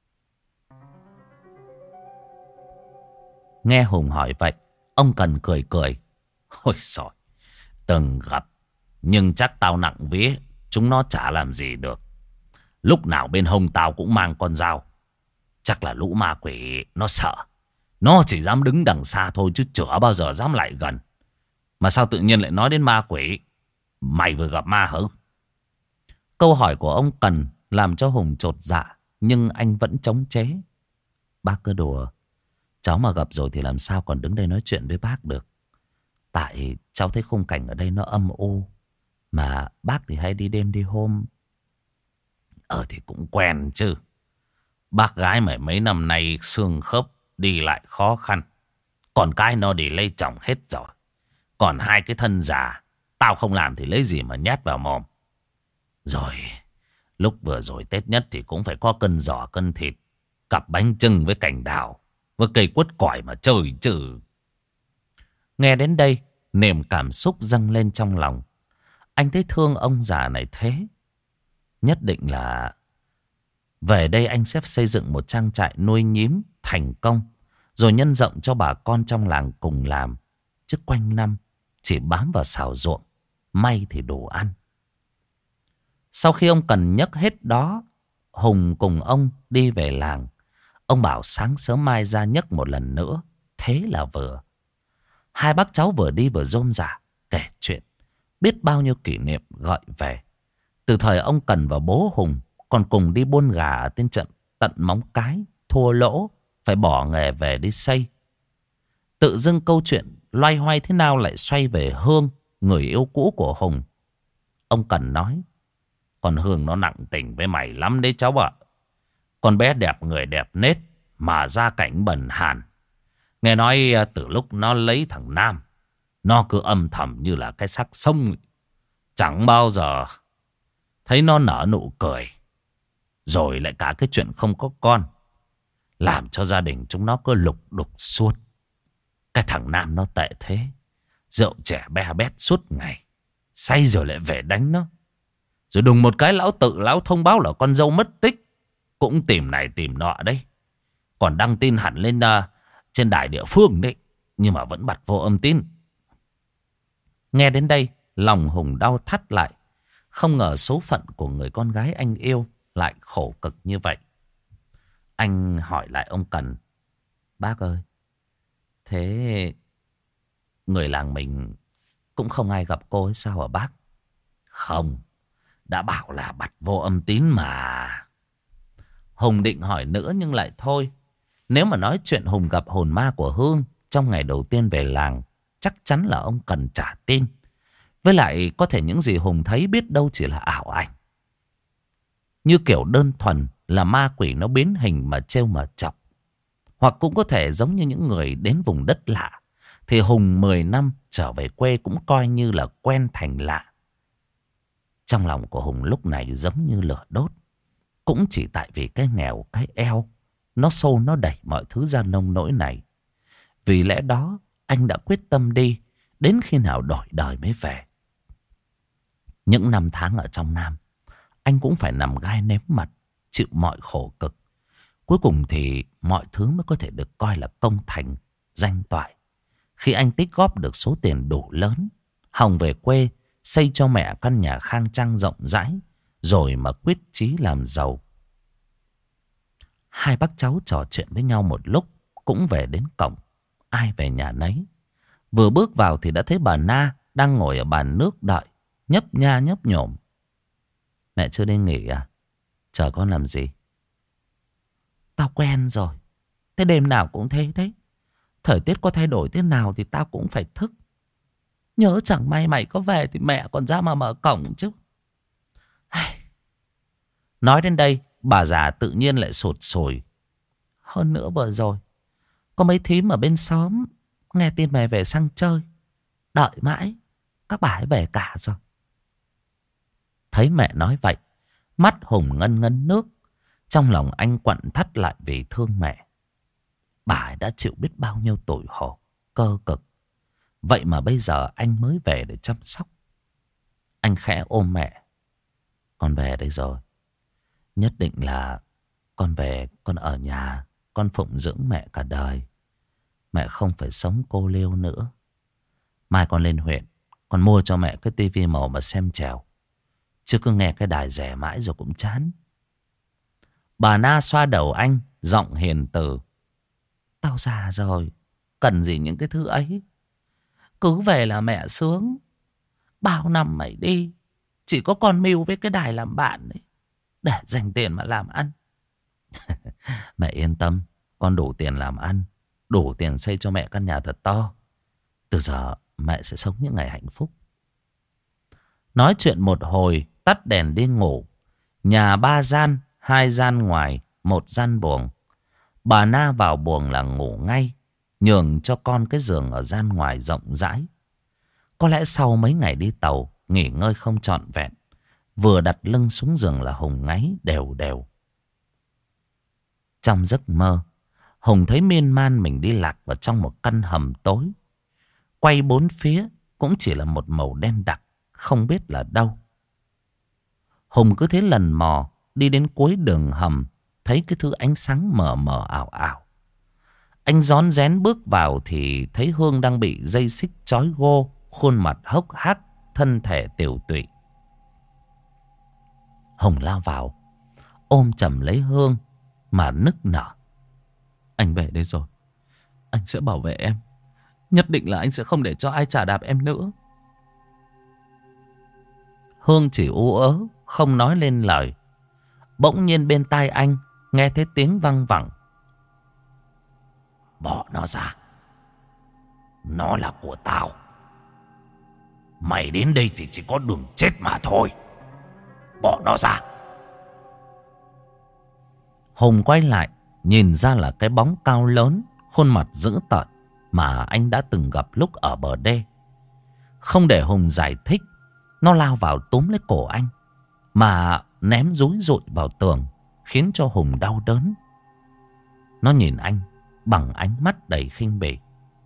Nghe Hùng hỏi vậy, ông Cần cười cười. Ôi giời, từng gặp, nhưng chắc tao nặng vía, chúng nó chả làm gì được. Lúc nào bên hông tao cũng mang con dao. Chắc là lũ ma quỷ nó sợ. Nó chỉ dám đứng đằng xa thôi chứ chả bao giờ dám lại gần. Mà sao tự nhiên lại nói đến ma quỷ? Mày vừa gặp ma hả? Câu hỏi của ông Cần làm cho Hùng chột dạ, nhưng anh vẫn chống chế. Bác cứ đùa. Cháu mà gặp rồi thì làm sao còn đứng đây nói chuyện với bác được. Tại cháu thấy khung cảnh ở đây nó âm u. Mà bác thì hay đi đêm đi hôm. Ờ thì cũng quen chứ. Bác gái mày mấy năm nay xương khớp đi lại khó khăn. Còn cái nó đi lấy chồng hết rồi. Còn hai cái thân già, tao không làm thì lấy gì mà nhét vào mồm. Rồi, lúc vừa rồi Tết nhất thì cũng phải có cân giò cân thịt, cặp bánh chưng với cành đào, với cây quất cỏi mà chơi chứ. Nghe đến đây, niềm cảm xúc dâng lên trong lòng. Anh thấy thương ông già này thế. Nhất định là về đây anh sẽ xây dựng một trang trại nuôi nhím thành công, rồi nhân rộng cho bà con trong làng cùng làm. Chứ quanh năm chỉ bám vào xào ruộng, may thì đủ ăn. Sau khi ông Cần nhắc hết đó, Hùng cùng ông đi về làng. Ông bảo sáng sớm mai ra nhấc một lần nữa. Thế là vừa. Hai bác cháu vừa đi vừa rôm rả kể chuyện. Biết bao nhiêu kỷ niệm gợi về. Từ thời ông Cần và bố Hùng còn cùng đi buôn gà ở trên trận tận Móng Cái, thua lỗ, phải bỏ nghề về đi xây. Tự dưng câu chuyện loay hoay thế nào lại xoay về Hương, người yêu cũ của Hùng. Ông Cần nói: Con Hương nó nặng tình với mày lắm đấy cháu ạ. Con bé đẹp người đẹp nết, mà gia cảnh bần hàn. Nghe nói từ lúc nó lấy thằng Nam, nó cứ âm thầm như là cái xác sống. Chẳng bao giờ thấy nó nở nụ cười. Rồi lại cả cái chuyện không có con, làm cho gia đình chúng nó cứ lục đục suốt. Cái thằng Nam nó tệ thế. Rượu trẻ be bét suốt ngày, say rồi lại về đánh nó. Rồi đùng một cái lão tự lão thông báo là con dâu mất tích. Cũng tìm này tìm nọ đấy. Còn đăng tin hẳn lên uh, trên đài địa phương đấy. Nhưng mà vẫn bật vô âm tín. Nghe đến đây, lòng Hùng đau thắt lại. Không ngờ số phận của người con gái anh yêu lại khổ cực như vậy. Anh hỏi lại ông Cần: Bác ơi, thế người làng mình cũng không ai gặp cô ấy sao hả bác? Không, đã bảo là bật vô âm tín mà. Hùng định hỏi nữa nhưng lại thôi. Nếu mà nói chuyện Hùng gặp hồn ma của Hương trong ngày đầu tiên về làng, chắc chắn là ông Cần trả tin. Với lại có thể những gì Hùng thấy biết đâu chỉ là ảo ảnh. Như kiểu đơn thuần là ma quỷ nó biến hình mà trêu mà chọc. Hoặc cũng có thể giống như những người đến vùng đất lạ, thì Hùng mười năm trở về quê cũng coi như là quen thành lạ. Trong lòng của Hùng lúc này giống như lửa đốt. Cũng chỉ tại vì cái nghèo cái eo, nó xô nó đẩy mọi thứ ra nông nỗi này. Vì lẽ đó anh đã quyết tâm đi, đến khi nào đổi đời mới về. Những năm tháng ở trong Nam, anh cũng phải nằm gai nếm mặt, chịu mọi khổ cực. Cuối cùng thì mọi thứ mới có thể được coi là công thành, danh toại. Khi anh tích góp được số tiền đủ lớn, Hồng về quê xây cho mẹ căn nhà khang trang rộng rãi, rồi mà quyết chí làm giàu. Hai bác cháu trò chuyện với nhau một lúc, cũng về đến cổng, ai về nhà nấy. Vừa bước vào thì đã thấy bà Na đang ngồi ở bàn nước đợi, nhấp nha nhấp nhổm. Mẹ chưa đi nghỉ à? Chờ con làm gì? Tao quen rồi. Thế đêm nào cũng thế đấy. Thời tiết có thay đổi thế nào thì tao cũng phải thức. Nhớ chẳng may mày có về thì mẹ còn ra mà mở cổng chứ. Nói đến đây, bà già tự nhiên lại sụt sùi. Hơn nữa vừa rồi, có mấy thím ở bên xóm nghe tin mày về sang chơi. Đợi mãi, các bà ấy về cả rồi. Thấy mẹ nói vậy, mắt Hùng ngân ngân nước. Trong lòng anh quặn thắt lại vì thương mẹ. Bà ấy đã chịu biết bao nhiêu tủi hổ, cơ cực. Vậy mà bây giờ anh mới về để chăm sóc. Anh khẽ ôm mẹ. Con về đây rồi. Nhất định là con về, con ở nhà, con phụng dưỡng mẹ cả đời. Mẹ không phải sống cô liêu nữa. Mai con lên huyện, con mua cho mẹ cái tivi màu mà xem chèo. Chứ cứ nghe cái đài rẻ mãi rồi cũng chán. Bà Na xoa đầu anh, giọng hiền từ. Tao già rồi, cần gì những cái thứ ấy. Cứ về là mẹ sướng. Bao năm mày đi, chỉ có con Mưu với cái đài làm bạn đấy, để dành tiền mà làm ăn. Mẹ yên tâm, con đủ tiền làm ăn, đủ tiền xây cho mẹ căn nhà thật to. Từ giờ mẹ sẽ sống những ngày hạnh phúc. Nói chuyện một hồi, tắt đèn đi ngủ. Nhà ba gian, hai gian ngoài, một gian buồng. Bà Na vào buồng là ngủ ngay, nhường cho con cái giường ở gian ngoài rộng rãi. Có lẽ sau mấy ngày đi tàu, nghỉ ngơi không trọn vẹn, vừa đặt lưng xuống giường là Hùng ngáy đều đều. Trong giấc mơ, Hùng thấy miên man mình đi lạc vào trong một căn hầm tối. Quay bốn phía cũng chỉ là một màu đen đặc, không biết là đâu. Hùng cứ thế lần mò đi đến cuối đường hầm, thấy cái thứ ánh sáng mờ mờ ảo ảo. Anh rón rén bước vào thì thấy Hương đang bị dây xích trói gô, khuôn mặt hốc hác, thân thể tiều tụy. Hùng lao vào, ôm chầm lấy Hương mà nức nở. Anh về đây rồi, anh sẽ bảo vệ em. Nhất định là anh sẽ không để cho ai chà đạp em nữa. Hương chỉ ú ớ, không nói lên lời. Bỗng nhiên bên tai anh nghe thấy tiếng văng vẳng. Bỏ nó ra, nó là của tao. Mày đến đây thì chỉ có đường chết mà thôi. Bỏ nó ra. Hùng quay lại, nhìn ra là cái bóng cao lớn, khuôn mặt dữ tợn mà anh đã từng gặp lúc ở bờ đê. Không để Hùng giải thích, nó lao vào túm lấy cổ anh mà ném dúi dụi vào tường, khiến cho Hùng đau đớn. Nó nhìn anh bằng ánh mắt đầy khinh bỉ.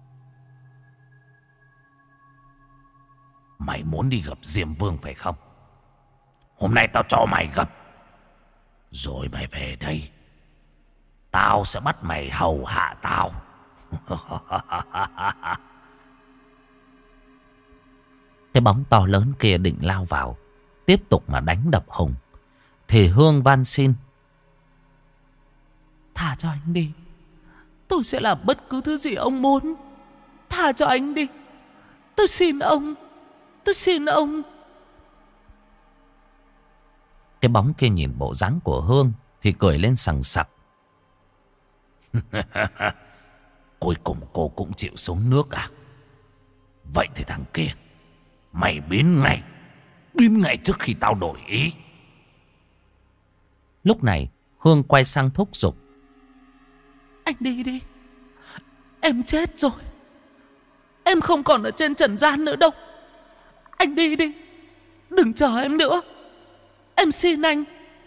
Mày muốn đi gặp Diêm Vương phải không? Hôm nay tao cho mày gặp. Rồi mày về đây, tao sẽ bắt mày hầu hạ tao. Cái bóng to lớn kia định lao vào, tiếp tục mà đánh đập Hùng, thì Hương van xin. Thả cho anh đi, tôi sẽ làm bất cứ thứ gì ông muốn. Thả cho anh đi, tôi xin ông, tôi xin ông. Cái bóng kia nhìn bộ dáng của Hương thì cười lên sằng sặc. Cuối cùng cô cũng chịu xuống nước à? Vậy thì thằng kia, mày biến ngay, biến ngay trước khi tao đổi ý. Lúc này Hương quay sang thúc giục. Anh đi đi, em chết rồi, em không còn ở trên trần gian nữa đâu. Anh đi đi, đừng chờ em nữa, em xin anh.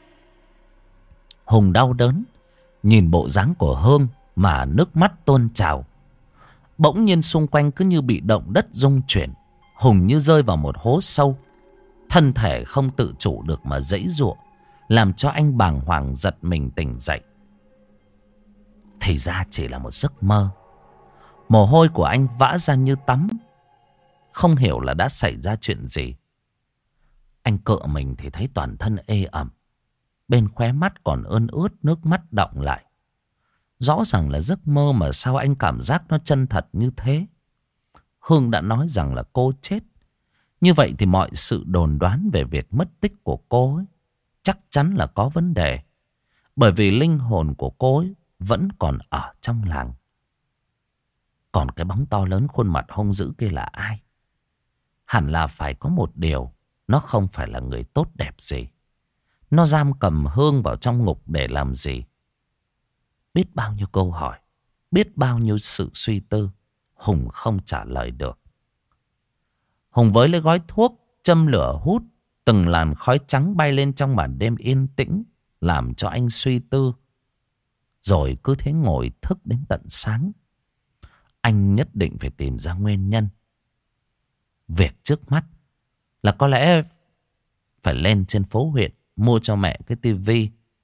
Hùng đau đớn nhìn bộ dáng của Hương mà nước mắt tuôn trào. Bỗng nhiên xung quanh cứ như bị động đất rung chuyển. Hùng như rơi vào một hố sâu, thân thể không tự chủ được mà giãy giụa, làm cho anh bàng hoàng giật mình tỉnh dậy. Thì ra chỉ là một giấc mơ. Mồ hôi của anh vã ra như tắm, không hiểu là đã xảy ra chuyện gì. Anh cựa mình thì thấy toàn thân ê ẩm, bên khóe mắt còn ươn ướt, nước mắt đọng lại. Rõ ràng là giấc mơ mà sao anh cảm giác nó chân thật như thế. Hương đã nói rằng là cô chết. Như vậy thì mọi sự đồn đoán về việc mất tích của cô ấy chắc chắn là có vấn đề. Bởi vì linh hồn của cô ấy vẫn còn ở trong làng. Còn cái bóng to lớn khuôn mặt hung dữ kia là ai? Hẳn là phải có một điều, nó không phải là người tốt đẹp gì. Nó giam cầm Hương vào trong ngục để làm gì? Biết bao nhiêu câu hỏi, biết bao nhiêu sự suy tư, Hùng không trả lời được. Hùng với lấy gói thuốc, châm lửa hút, từng làn khói trắng bay lên trong màn đêm yên tĩnh, làm cho anh suy tư. Rồi cứ thế ngồi thức đến tận sáng. Anh nhất định phải tìm ra nguyên nhân. Việc trước mắt là có lẽ phải lên trên phố huyện mua cho mẹ cái tivi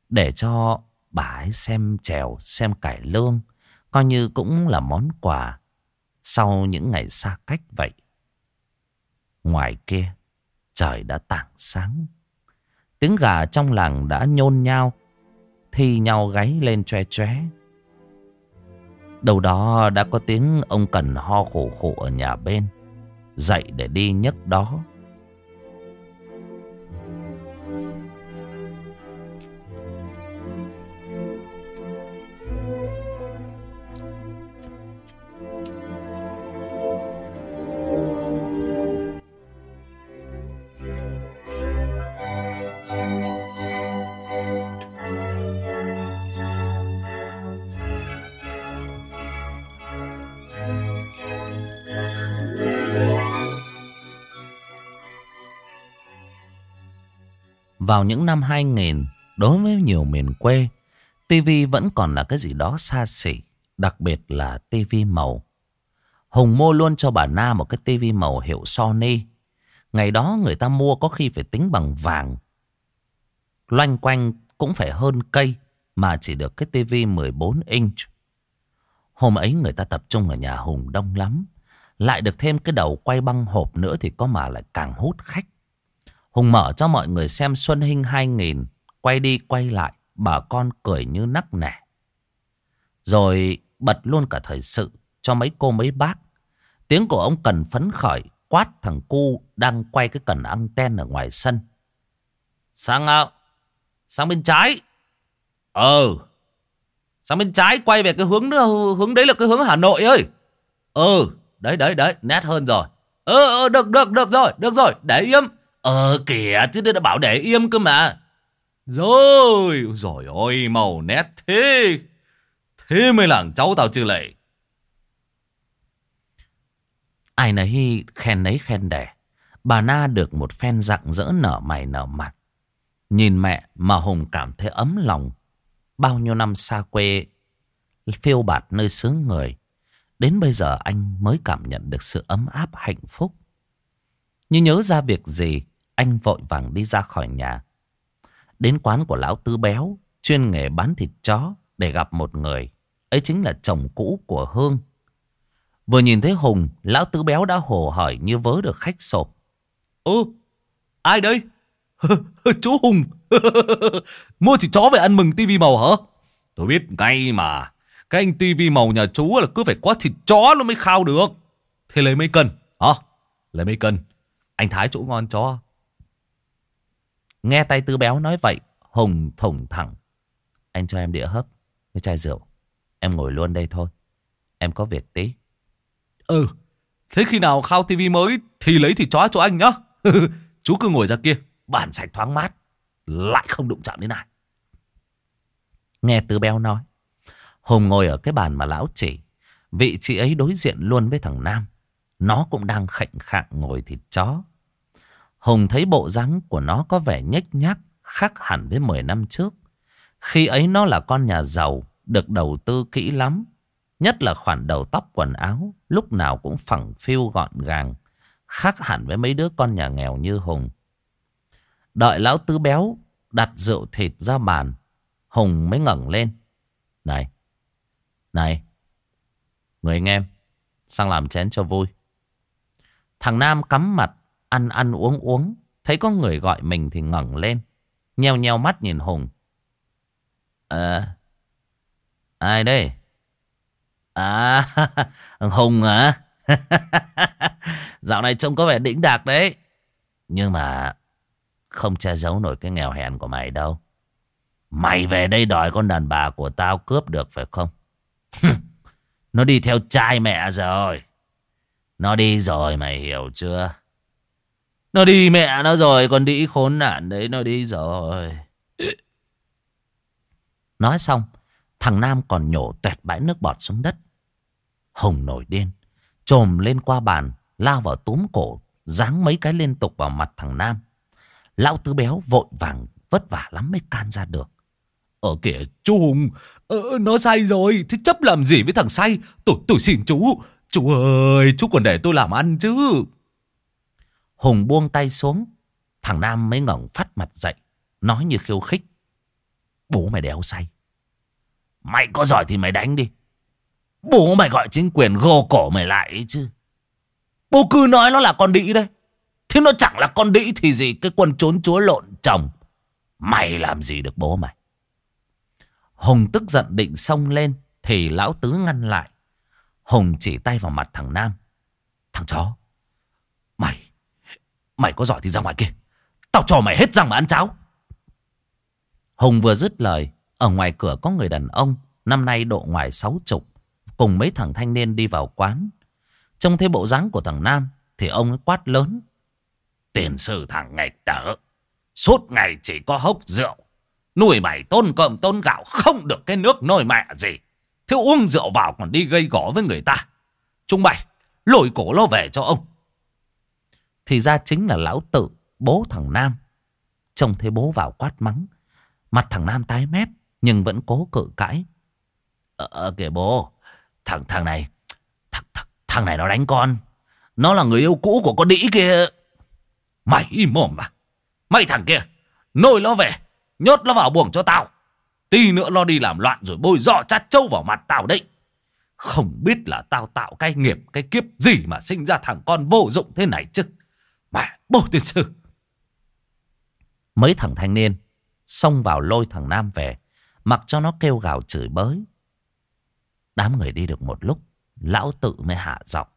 để cho bà ấy xem chèo, xem cải lương, coi như cũng là món quà sau những ngày xa cách vậy. Ngoài kia, trời đã tảng sáng. Tiếng gà trong làng đã nhôn nhao, thi nhau gáy lên choe choé. Đâu đó đã có tiếng ông Cần ho khổ khổ ở nhà bên, dậy để đi nhấc đó. Vào những năm hai nghìn, đối với nhiều miền quê, tivi vẫn còn là cái gì đó xa xỉ, đặc biệt là tivi màu. Hùng mua luôn cho bà Na một cái tivi màu hiệu Sony. Ngày đó người ta mua có khi phải tính bằng vàng. Loanh quanh cũng phải hơn cây mà chỉ được cái tivi mười bốn inch. Hôm ấy người ta tập trung ở nhà Hùng đông lắm. Lại được thêm cái đầu quay băng hộp nữa thì có mà lại càng hút khách. Hùng mở cho mọi người xem Xuân Hinh hai nghìn, quay đi quay lại, bà con cười như nắc nẻ. Rồi bật luôn cả thời sự cho mấy cô mấy bác. Tiếng của ông Cần phấn khởi quát thằng cu đang quay cái cần anten ở ngoài sân. Sang ạ, sang bên trái. Ừ, sang bên trái quay về cái hướng nữa, hướng đấy là cái hướng Hà Nội ơi. Ừ, đấy đấy đấy, nét hơn rồi. Ừ, ừ được được được rồi, được rồi, để im. Ờ kìa, chứ đã bảo để im cơ mà. Rồi, rồi ôi màu nét thế. Thế mới là cháu tao chưa lệ. Ai nấy khen nấy khen đẻ. Bà Na được một phen rạng rỡ nở mày nở mặt. Nhìn mẹ mà Hùng cảm thấy ấm lòng. Bao nhiêu năm xa quê, phiêu bạt nơi xứ người, đến bây giờ anh mới cảm nhận được sự ấm áp hạnh phúc. Như nhớ ra việc gì, anh vội vàng đi ra khỏi nhà. Đến quán của lão Tứ Béo, chuyên nghề bán thịt chó, để gặp một người. Ấy chính là chồng cũ của Hương. Vừa nhìn thấy Hùng, lão Tứ Béo đã hồ hởi như vớ được khách sộp. Ơ, ai đây? Chú Hùng. Mua thịt chó về ăn mừng tivi màu hả? Tôi biết ngay mà. Cái anh tivi màu nhà chú là cứ phải có thịt chó nó mới khao được. Thế lấy mấy cân? Hả? Lấy mấy cân? Anh thái chỗ ngon cho. Nghe tay Tứ Béo nói vậy, Hùng thủng thẳng. Anh cho em đĩa hấp với chai rượu. Em ngồi luôn đây thôi. Em có việc tí. Ừ, thế khi nào khao tivi mới thì lấy thịt chó cho anh nhá. Chú cứ ngồi ra kia, bàn sạch thoáng mát, lại không đụng chạm đến ai. Nghe Tứ Béo nói, Hùng ngồi ở cái bàn mà lão chỉ. Vị trí ấy đối diện luôn với thằng Nam. Nó cũng đang khệnh khạng ngồi thịt chó. Hùng thấy bộ dáng của nó có vẻ nhếch nhác, khác hẳn với mười năm trước. Khi ấy nó là con nhà giàu, được đầu tư kỹ lắm. Nhất là khoản đầu tóc quần áo, lúc nào cũng phẳng phiu gọn gàng, khác hẳn với mấy đứa con nhà nghèo như Hùng. Đợi lão Tứ Béo đặt rượu thịt ra bàn, Hùng mới ngẩng lên. Này, này, người anh em, sang làm chén cho vui. Thằng Nam cắm mặt, ăn ăn uống uống. Thấy có người gọi mình thì ngẩng lên, nheo nheo mắt nhìn Hùng. Ờ, ai đây? À, Hùng hả? Dạo này trông có vẻ đĩnh đạc đấy. Nhưng mà không che giấu nổi cái nghèo hèn của mày đâu. Mày về đây đòi con đàn bà của tao cướp được phải không? Nó đi theo trai mẹ rồi. Nó đi rồi mày hiểu chưa? Nó đi mẹ nó rồi, còn đĩ khốn nạn đấy nó đi rồi. Nói xong, thằng Nam còn nhổ toẹt bãi nước bọt xuống đất. Hùng nổi điên, chồm lên qua bàn, lao vào túm cổ, giáng mấy cái liên tục vào mặt thằng Nam. Lão Tứ Béo vội vàng vất vả lắm mới can ra được. Ở kìa chú Hùng, ờ, nó say rồi, thế chấp làm gì với thằng say? Tôi, tôi xin chú, chú ơi, chú còn để tôi làm ăn chứ. Hùng buông tay xuống, thằng Nam mới ngẩng phát mặt dậy, nói như khiêu khích. Bố mày đéo say. Mày có giỏi thì mày đánh đi. Bố mày gọi chính quyền gô cổ mày lại ấy chứ. Bố cứ nói nó là con đĩ đấy. Thế nó chẳng là con đĩ thì gì. Cái quân trốn chúa lộn chồng. Mày làm gì được bố mày. Hùng tức giận định xông lên thì lão Tứ ngăn lại. Hùng chỉ tay vào mặt thằng Nam. Thằng chó, Mày Mày có giỏi thì ra ngoài kia. Tao cho mày hết răng mà ăn cháo. Hùng vừa dứt lời, ở ngoài cửa có người đàn ông năm nay độ ngoài sáu chục cùng mấy thằng thanh niên đi vào quán. Trông thấy bộ dáng của thằng Nam thì ông ấy quát lớn. Tiền sư thằng nghịch tở, suốt ngày chỉ có hốc rượu. Nuôi mày tôn cơm tôn gạo, không được cái nước nôi mẹ gì. Thế uống rượu vào còn đi gây gổ với người ta. Chúng mày lôi cổ nó về cho ông. Thì ra chính là lão Tự, bố thằng Nam. Trông thấy bố vào quát mắng, mặt thằng Nam tái mét nhưng vẫn cố cự cãi. Ờ kìa bố, Thằng thằng này thằng, thằng, thằng này nó đánh con. Nó là người yêu cũ của con đĩ kia. Mày im mồm mà. Mày thằng kia, nôi nó về, nhốt nó vào buồng cho tao. Tí nữa nó đi làm loạn rồi bôi dọ chát trâu vào mặt tao đấy. Không biết là tao tạo cái nghiệp, cái kiếp gì mà sinh ra thằng con vô dụng thế này chứ. Mẹ bố tiên sư. Mấy thằng thanh niên xông vào lôi thằng Nam về, mặc cho nó kêu gào chửi bới. Đám người đi được một lúc, lão Tự mới hạ giọng.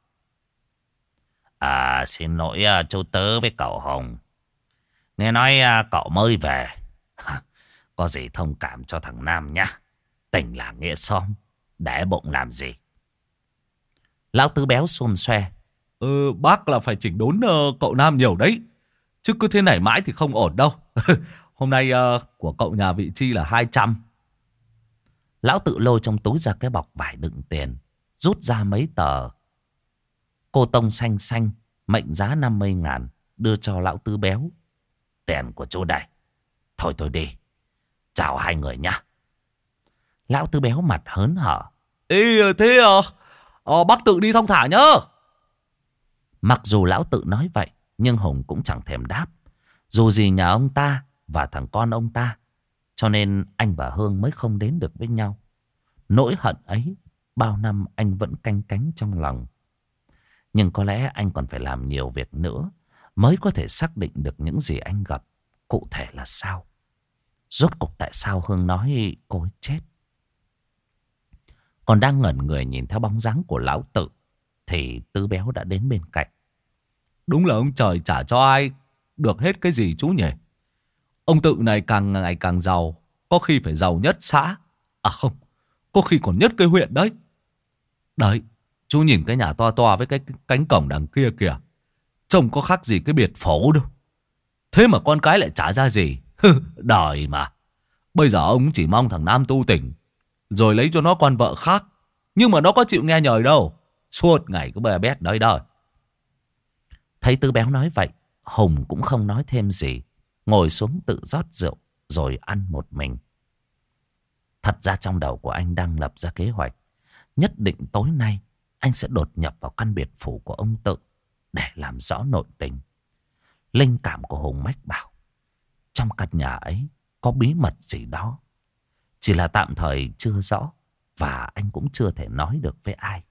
À xin lỗi uh, chú Tứ với cậu Hùng. Nghe nói uh, cậu mới về. Có gì thông cảm cho thằng Nam nhá. Tình là nghĩa xóm, để bụng làm gì. Lão Tứ béo xôn xoe. Ừ, bác là phải chỉnh đốn uh, cậu Nam nhiều đấy. Chứ cứ thế này mãi thì không ổn đâu. Hôm nay uh, của cậu nhà vị chi là hai trăm. Lão Tự lôi trong túi ra cái bọc vải đựng tiền, rút ra mấy tờ cô tông xanh xanh, mệnh giá năm mươi ngàn, đưa cho lão Tứ béo. Tiền của chú đây. Thôi tôi đi. Chào hai người nhá. Lão Tứ béo mặt hớn hở. Ê thế à, ờ, bác Tự đi thong thả nhá. Mặc dù lão Tự nói vậy, nhưng Hùng cũng chẳng thèm đáp. Dù gì nhà ông ta và thằng con ông ta, cho nên anh và Hương mới không đến được với nhau. Nỗi hận ấy bao năm anh vẫn canh cánh trong lòng. Nhưng có lẽ anh còn phải làm nhiều việc nữa mới có thể xác định được những gì anh gặp cụ thể là sao. Rốt cuộc tại sao Hương nói cô ấy chết. Còn đang ngẩn người nhìn theo bóng dáng của lão Tự thì Tứ béo đã đến bên cạnh. Đúng là ông trời chả cho ai được hết cái gì chú nhỉ. Ông Tự này càng ngày càng giàu, có khi phải giàu nhất xã. À không, có khi còn nhất cái huyện đấy. Đấy, chú nhìn cái nhà to to với cái cánh cổng đằng kia kìa. Trông có khác gì cái biệt phố đâu. Thế mà con cái lại trả ra gì. Đời mà. Bây giờ ông chỉ mong thằng Nam tu tỉnh, rồi lấy cho nó con vợ khác. Nhưng mà nó có chịu nghe nhlời đâu. Suốt ngày cứ bè bét đấy đời. Thấy Tứ béo nói vậy, Hùng cũng không nói thêm gì, ngồi xuống tự rót rượu rồi ăn một mình. Thật ra trong đầu của anh đang lập ra kế hoạch. Nhất định tối nay anh sẽ đột nhập vào căn biệt phủ của ông Tự để làm rõ nội tình. Linh cảm của Hùng mách bảo trong căn nhà ấy có bí mật gì đó, chỉ là tạm thời chưa rõ và anh cũng chưa thể nói được với ai.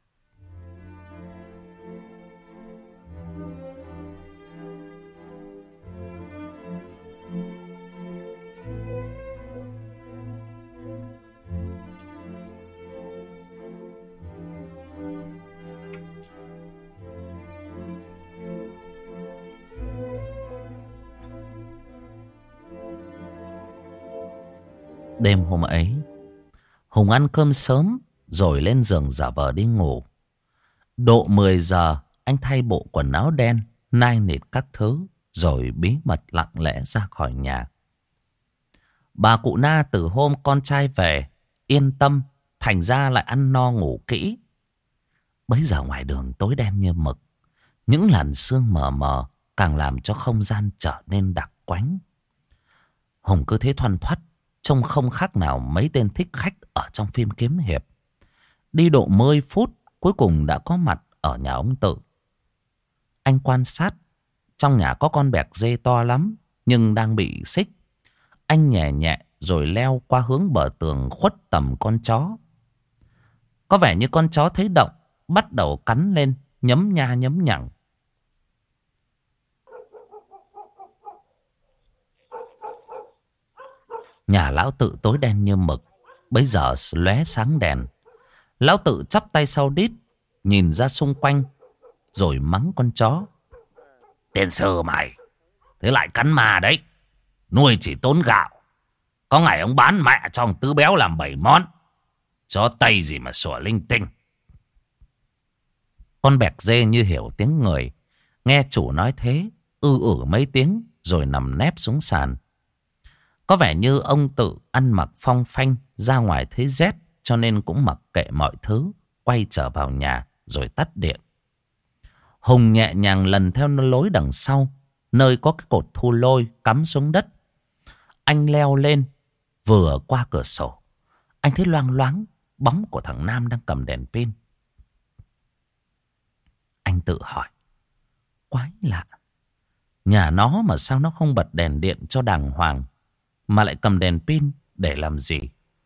Đêm hôm ấy, Hùng ăn cơm sớm rồi lên giường giả vờ đi ngủ. Độ mười giờ, anh thay bộ quần áo đen, nai nịt các thứ, rồi bí mật lặng lẽ ra khỏi nhà. Bà cụ Na từ hôm con trai về, yên tâm, thành ra lại ăn no ngủ kỹ. Bấy giờ ngoài đường tối đen như mực, những làn sương mờ mờ càng làm cho không gian trở nên đặc quánh. Hùng cứ thế thoăn thoắt, trông không khác nào mấy tên thích khách ở trong phim kiếm hiệp. Đi độ mười phút, cuối cùng đã có mặt ở nhà ông Tự. Anh quan sát, trong nhà có con bẹc dê to lắm, nhưng đang bị xích. Anh nhẹ nhẹ rồi leo qua hướng bờ tường khuất tầm con chó. Có vẻ như con chó thấy động, bắt đầu cắn lên, nhấm nha nhấm nhẳng. Nhà lão Tự tối đen như mực, bấy giờ lóe sáng đèn. Lão Tự chắp tay sau đít, nhìn ra xung quanh, rồi mắng con chó. Tên sư mày, thế lại cắn ma đấy. Nuôi chỉ tốn gạo. Có ngày ông bán mẹ cho ông Tứ Béo làm bảy món. Chó Tây gì mà sủa linh tinh. Con bẹc dê như hiểu tiếng người, nghe chủ nói thế, ư ử mấy tiếng rồi nằm nép xuống sàn. Có vẻ như ông Tự ăn mặc phong phanh, ra ngoài thấy rét cho nên cũng mặc kệ mọi thứ, quay trở vào nhà rồi tắt điện. Hùng nhẹ nhàng lần theo lối đằng sau, nơi có cái cột thu lôi cắm xuống đất. Anh leo lên, vừa qua cửa sổ, anh thấy loang loáng bóng của thằng Nam đang cầm đèn pin. Anh tự hỏi, quái lạ, nhà nó mà sao nó không bật đèn điện cho đàng hoàng, mà lại cầm đèn pin để làm gì?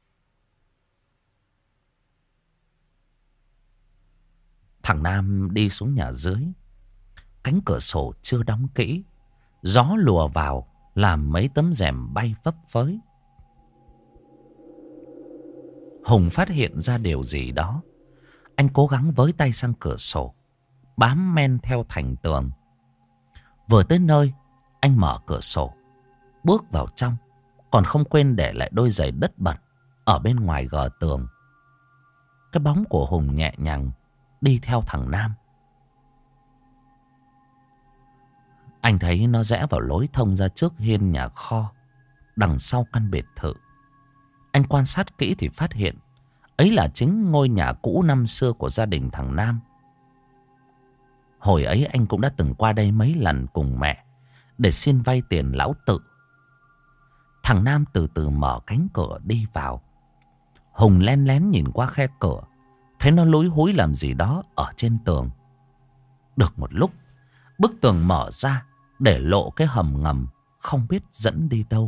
Thằng Nam đi xuống nhà dưới. Cánh cửa sổ chưa đóng kỹ, gió lùa vào làm mấy tấm rèm bay phấp phới. Hùng phát hiện ra điều gì đó. Anh cố gắng với tay sang cửa sổ, bám men theo thành tường. Vừa tới nơi, anh mở cửa sổ, bước vào trong, còn không quên để lại đôi giày đất bẩn ở bên ngoài gờ tường. Cái bóng của Hùng nhẹ nhàng đi theo thằng Nam. Anh thấy nó rẽ vào lối thông ra trước hiên nhà kho, đằng sau căn biệt thự. Anh quan sát kỹ thì phát hiện ấy là chính ngôi nhà cũ năm xưa của gia đình thằng Nam. Hồi ấy anh cũng đã từng qua đây mấy lần cùng mẹ để xin vay tiền lão Tự. Thằng Nam từ từ mở cánh cửa đi vào. Hùng len lén nhìn qua khe cửa, thấy nó lúi húi làm gì đó ở trên tường. Được một lúc, bức tường mở ra để lộ cái hầm ngầm không biết dẫn đi đâu.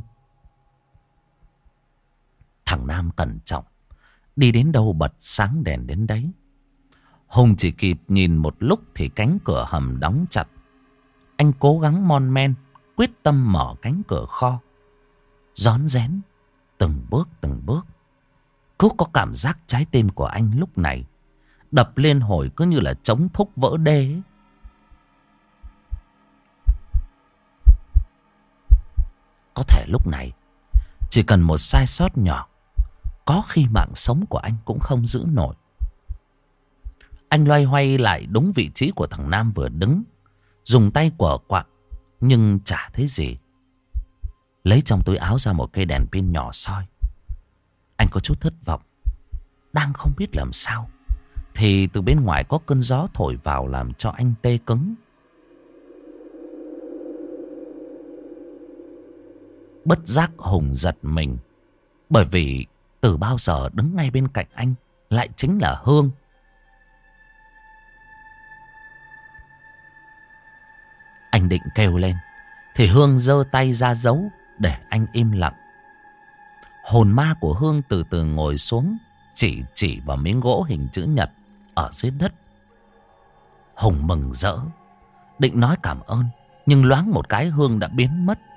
Thằng Nam cẩn trọng, đi đến đâu bật sáng đèn đến đấy. Hùng chỉ kịp nhìn một lúc thì cánh cửa hầm đóng chặt. Anh cố gắng mon men, quyết tâm mở cánh cửa kho, rón rén từng bước từng bước. Cứ có cảm giác trái tim của anh lúc này đập lên hồi cứ như là trống thúc vỡ đê ấy. Có thể lúc này chỉ cần một sai sót nhỏ, có khi mạng sống của anh cũng không giữ nổi. Anh loay hoay lại đúng vị trí của thằng Nam vừa đứng, dùng tay quở quạng nhưng chả thấy gì. Lấy trong túi áo ra một cây đèn pin nhỏ soi. Anh có chút thất vọng. Đang không biết làm sao thì từ bên ngoài có cơn gió thổi vào làm cho anh tê cứng. Bất giác Hùng giật mình, bởi vì từ bao giờ đứng ngay bên cạnh anh lại chính là Hương. Anh định kêu lên thì Hương giơ tay ra dấu để anh im lặng. Hồn ma của Hương từ từ ngồi xuống, chỉ chỉ vào miếng gỗ hình chữ nhật ở dưới đất. Hùng mừng rỡ, định nói cảm ơn, nhưng loáng một cái Hương đã biến mất.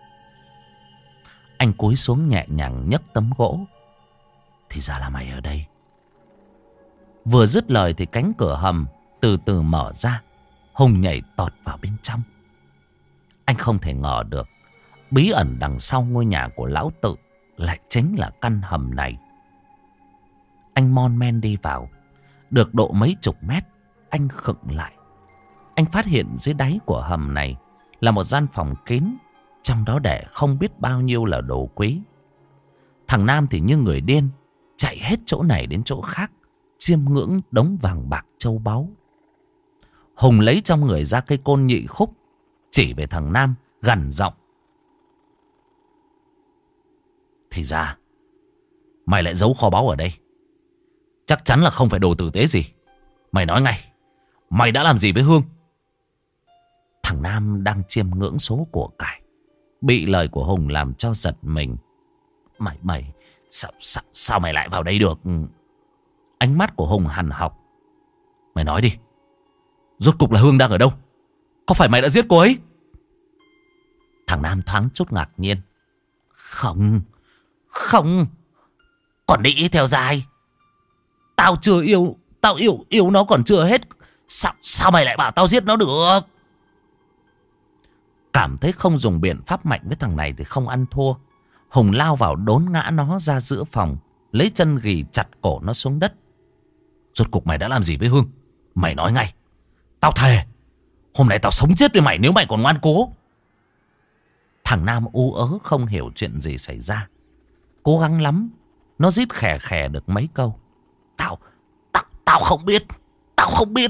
Anh cúi xuống nhẹ nhàng nhấc tấm gỗ. Thì ra là mày ở đây. Vừa dứt lời thì cánh cửa hầm từ từ mở ra. Hùng nhảy tọt vào bên trong. Anh không thể ngờ được bí ẩn đằng sau ngôi nhà của lão Tự lại chính là căn hầm này. Anh mon men đi vào. Được độ mấy chục mét, anh khựng lại. Anh phát hiện dưới đáy của hầm này là một gian phòng kín, trong đó để không biết bao nhiêu là đồ quý. Thằng Nam thì như người điên, chạy hết chỗ này đến chỗ khác, chiêm ngưỡng đống vàng bạc châu báu. Hùng lấy trong người ra cây côn nhị khúc, chỉ về thằng Nam gằn giọng. Thì ra mày lại giấu kho báu ở đây. Chắc chắn là không phải đồ tử tế gì. Mày nói ngay, mày đã làm gì với Hương? Thằng Nam đang chiêm ngưỡng số của cải, bị lời của Hùng làm cho giật mình. Mày mày sao, sao, sao mày lại vào đây được? Ánh mắt của Hùng hằn học. Mày nói đi, rốt cục là Hương đang ở đâu? Có phải mày đã giết cô ấy? Thằng Nam thoáng chút ngạc nhiên. Không, không, còn đi theo dai. Tao chưa yêu, tao yêu yêu nó còn chưa hết. Sao, sao mày lại bảo tao giết nó được? Cảm thấy không dùng biện pháp mạnh với thằng này thì không ăn thua, Hùng lao vào đốn ngã nó ra giữa phòng, lấy chân ghì chặt cổ nó xuống đất. Rốt cục mày đã làm gì với Hương? Mày nói ngay. Tao thề, hôm nay tao sống chết với mày nếu mày còn ngoan cố. Thằng Nam ú ớ không hiểu chuyện gì xảy ra. Cố gắng lắm, nó rít khè khè được mấy câu. Tao, tao, tao không biết, tao không biết.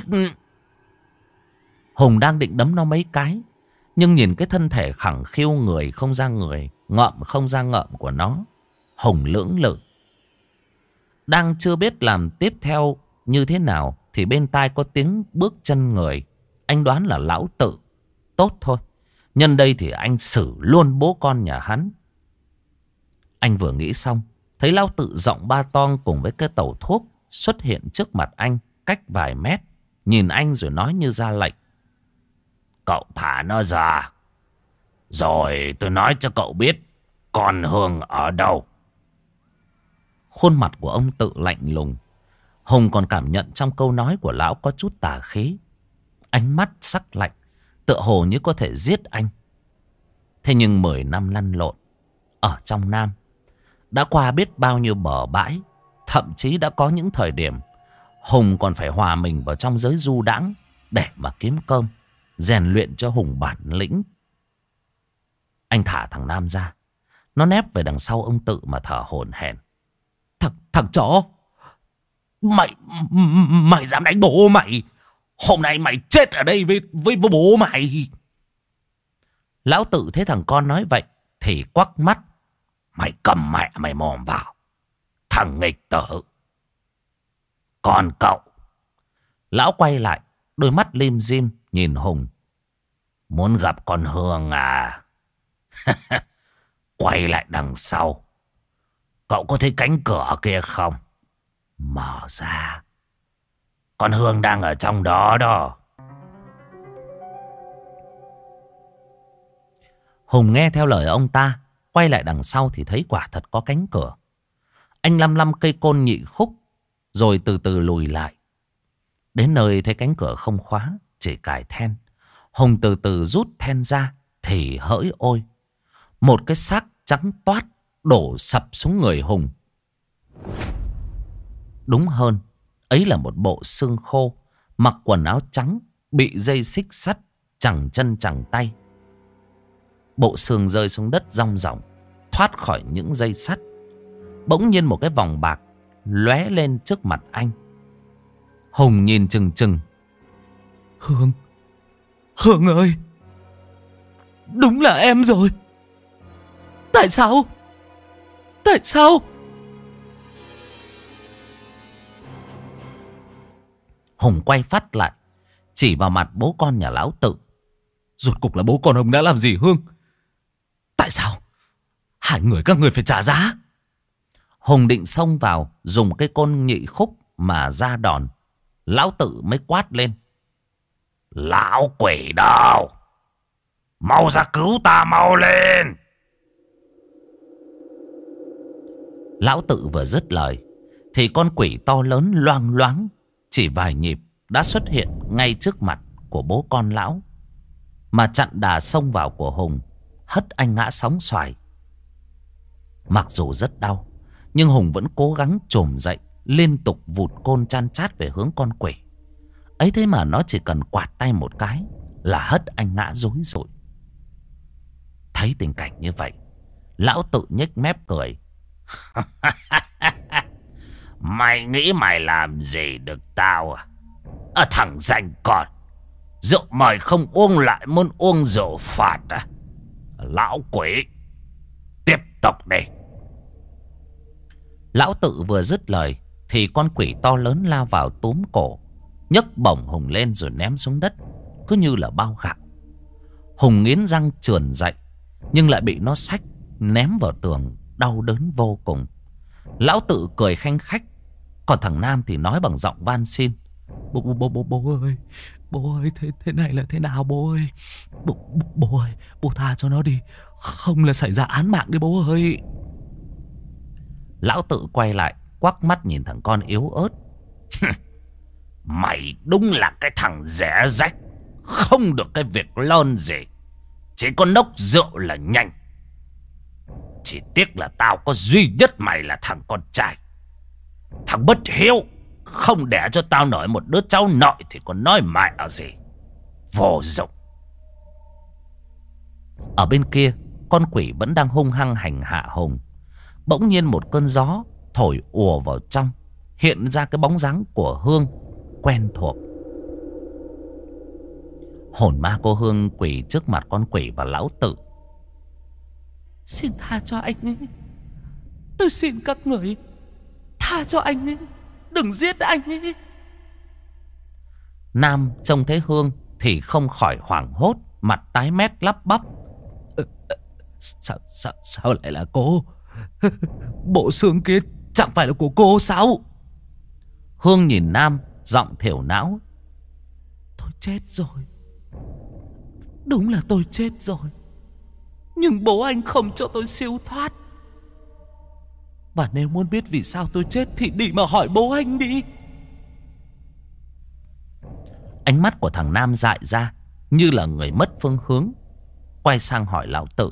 Hùng đang định đấm nó mấy cái, nhưng nhìn cái thân thể khẳng khiu người không ra người, ngợm không ra ngợm của nó, Hùng lưỡng lự. Đang chưa biết làm tiếp theo như thế nào thì bên tai có tiếng bước chân người. Anh đoán là lão Tự. Tốt thôi, nhân đây thì anh xử luôn bố con nhà hắn. Anh vừa nghĩ xong, thấy lão Tự giọng ba toang cùng với cái tẩu thuốc xuất hiện trước mặt anh cách vài mét, nhìn anh rồi nói như ra lệnh. Cậu thả nó ra, rồi tôi nói cho cậu biết con Hương ở đâu. Khuôn mặt của ông Tự lạnh lùng. Hùng còn cảm nhận trong câu nói của lão có chút tà khí. Ánh mắt sắc lạnh, tựa hồ như có thể giết anh. Thế nhưng mười năm lăn lộn ở trong Nam, đã qua biết bao nhiêu bờ bãi. Thậm chí đã có những thời điểm Hùng còn phải hòa mình vào trong giới du đãng để mà kiếm cơm, rèn luyện cho Hùng bản lĩnh. Anh thả thằng Nam ra, nó nép về đằng sau ông Tự mà thở hổn hển. Thằng, thằng chó, Mày, mày dám đánh bố mày? Hôm nay mày chết ở đây với, với bố mày. Lão Tự thấy thằng con nói vậy thì quắc mắt. Mày cầm mẹ mày mồm vào, thằng nghịch tử. Còn cậu. Lão quay lại, đôi mắt lim dim nhìn Hùng. Muốn gặp con Hương à? Quay lại đằng sau. Cậu có thấy cánh cửa kia không? Mở ra. Con Hương đang ở trong đó đó. Hùng nghe theo lời ông ta, quay lại đằng sau thì thấy quả thật có cánh cửa. Anh lăm lăm cây côn nhị khúc, rồi từ từ lùi lại. Đến nơi thấy cánh cửa không khóa, chỉ cài then. Hùng từ từ rút then ra thì hỡi ôi, một cái xác trắng toát đổ sập xuống người Hùng. Đúng hơn, ấy là một bộ xương khô, mặc quần áo trắng, bị dây xích sắt, chẳng chân chẳng tay. Bộ xương rơi xuống đất rong ròng, thoát khỏi những dây sắt. Bỗng nhiên một cái vòng bạc lóe lên trước mặt anh. Hùng nhìn chừng chừng. Hương, Hương ơi, đúng là em rồi. Tại sao? Tại sao? Hùng quay phát lại, chỉ vào mặt bố con nhà lão Tự. Rốt cục là bố con ông đã làm gì Hương? Tại sao hai người các người phải trả giá? Hùng định xông vào, dùng cái côn nhị khúc mà ra đòn. Lão Tự mới quát lên. Lão quỷ đâu? Mau ra cứu ta, mau lên! Lão Tự vừa dứt lời thì con quỷ to lớn loang loáng chỉ vài nhịp đã xuất hiện ngay trước mặt của bố con lão, mà chặn đà xông vào của Hùng, hất anh ngã sóng xoài. Mặc dù rất đau, nhưng Hùng vẫn cố gắng chồm dậy, liên tục vụt côn chan chát về hướng con quỷ. Ấy thế mà nó chỉ cần quạt tay một cái là hất anh ngã rối rụi. Thấy tình cảnh như vậy, lão Tự nhếch mép cười. Mày nghĩ mày làm gì được tao à? À, thằng danh con, rượu mời không uống lại muốn uống rượu phạt à? Lão quỷ, tiếp tục đi. Lão Tự vừa dứt lời thì con quỷ to lớn lao vào túm cổ, nhấc bổng Hùng lên rồi ném xuống đất, cứ như là bao gạo. Hùng nghiến răng trườn dậy, nhưng lại bị nó xách ném vào tường đau đớn vô cùng. Lão Tự cười khanh khách, còn thằng Nam thì nói bằng giọng van xin. Bố, bố, bố, bố, bố ơi, bố ơi, thế, thế này là thế nào bố ơi? Bố, bố, bố ơi, bố tha cho nó đi, không là xảy ra án mạng đi bố ơi. Lão Tự quay lại, quắc mắt nhìn thằng con yếu ớt. Mày đúng là cái thằng rẻ rách, không được cái việc lon gì, chỉ có nốc rượu là nhanh. Chỉ tiếc là tao có duy nhất mày là thằng con trai. Thằng bất hiếu, không đẻ cho tao nổi một đứa cháu nội thì còn nói mẹ ở gì. Vô dụng. Ở bên kia, con quỷ vẫn đang hung hăng hành hạ Hùng. Bỗng nhiên một cơn gió thổi ùa vào trong, hiện ra cái bóng dáng của Hương quen thuộc. Hồn ma cô Hương quỳ trước mặt con quỷ và lão Tự. Xin tha cho anh ấy, tôi xin các người tha cho anh ấy, đừng giết anh ấy. Nam trông thấy Hương thì không khỏi hoảng hốt, mặt tái mét lắp bắp. Ờ, sao, sao, sao lại là cô? Bộ xương kia chẳng phải là của cô sao? Hương nhìn Nam, giọng thiểu não. Tôi chết rồi, đúng là tôi chết rồi, nhưng bố anh không cho tôi siêu thoát. Và nếu muốn biết vì sao tôi chết thì đi mà hỏi bố anh đi. Ánh mắt của thằng Nam dại ra, như là người mất phương hướng, quay sang hỏi lão Tự.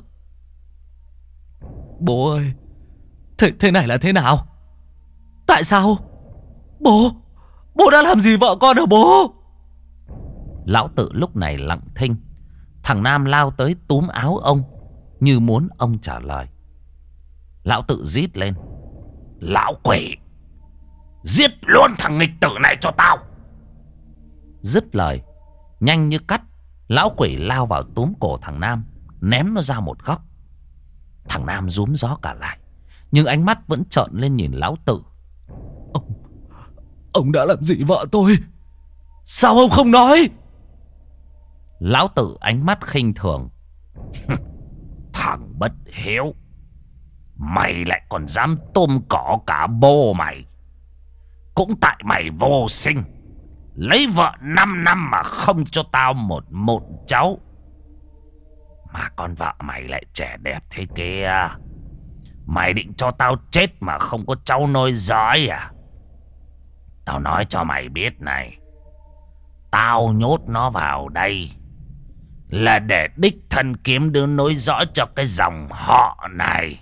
Bố ơi, thế, thế này là thế nào? Tại sao? Bố, bố đã làm gì vợ con hả bố? Lão Tự lúc này lặng thinh. Thằng Nam lao tới túm áo ông, như muốn ông trả lời. Lão Tự rít lên. Lão quỷ, giết luôn thằng nghịch tử này cho tao. Dứt lời, nhanh như cắt, lão quỷ lao vào túm cổ thằng Nam, ném nó ra một góc. Thằng Nam rúm gió cả lại, nhưng ánh mắt vẫn trợn lên nhìn lão Tự. Ông, ông đã làm gì vợ tôi? Sao ông không nói? Lão Tự ánh mắt khinh thường. Thằng bất hiếu, mày lại còn dám tôm cỏ cả bố mày. Cũng tại mày vô sinh, lấy vợ năm năm mà không cho tao một mụn cháu. Mà con vợ mày lại trẻ đẹp thế kia. Mày định cho tao chết mà không có cháu nối dõi à? Tao nói cho mày biết này, tao nhốt nó vào đây là để đích thân kiếm đứa nối dõi cho cái dòng họ này.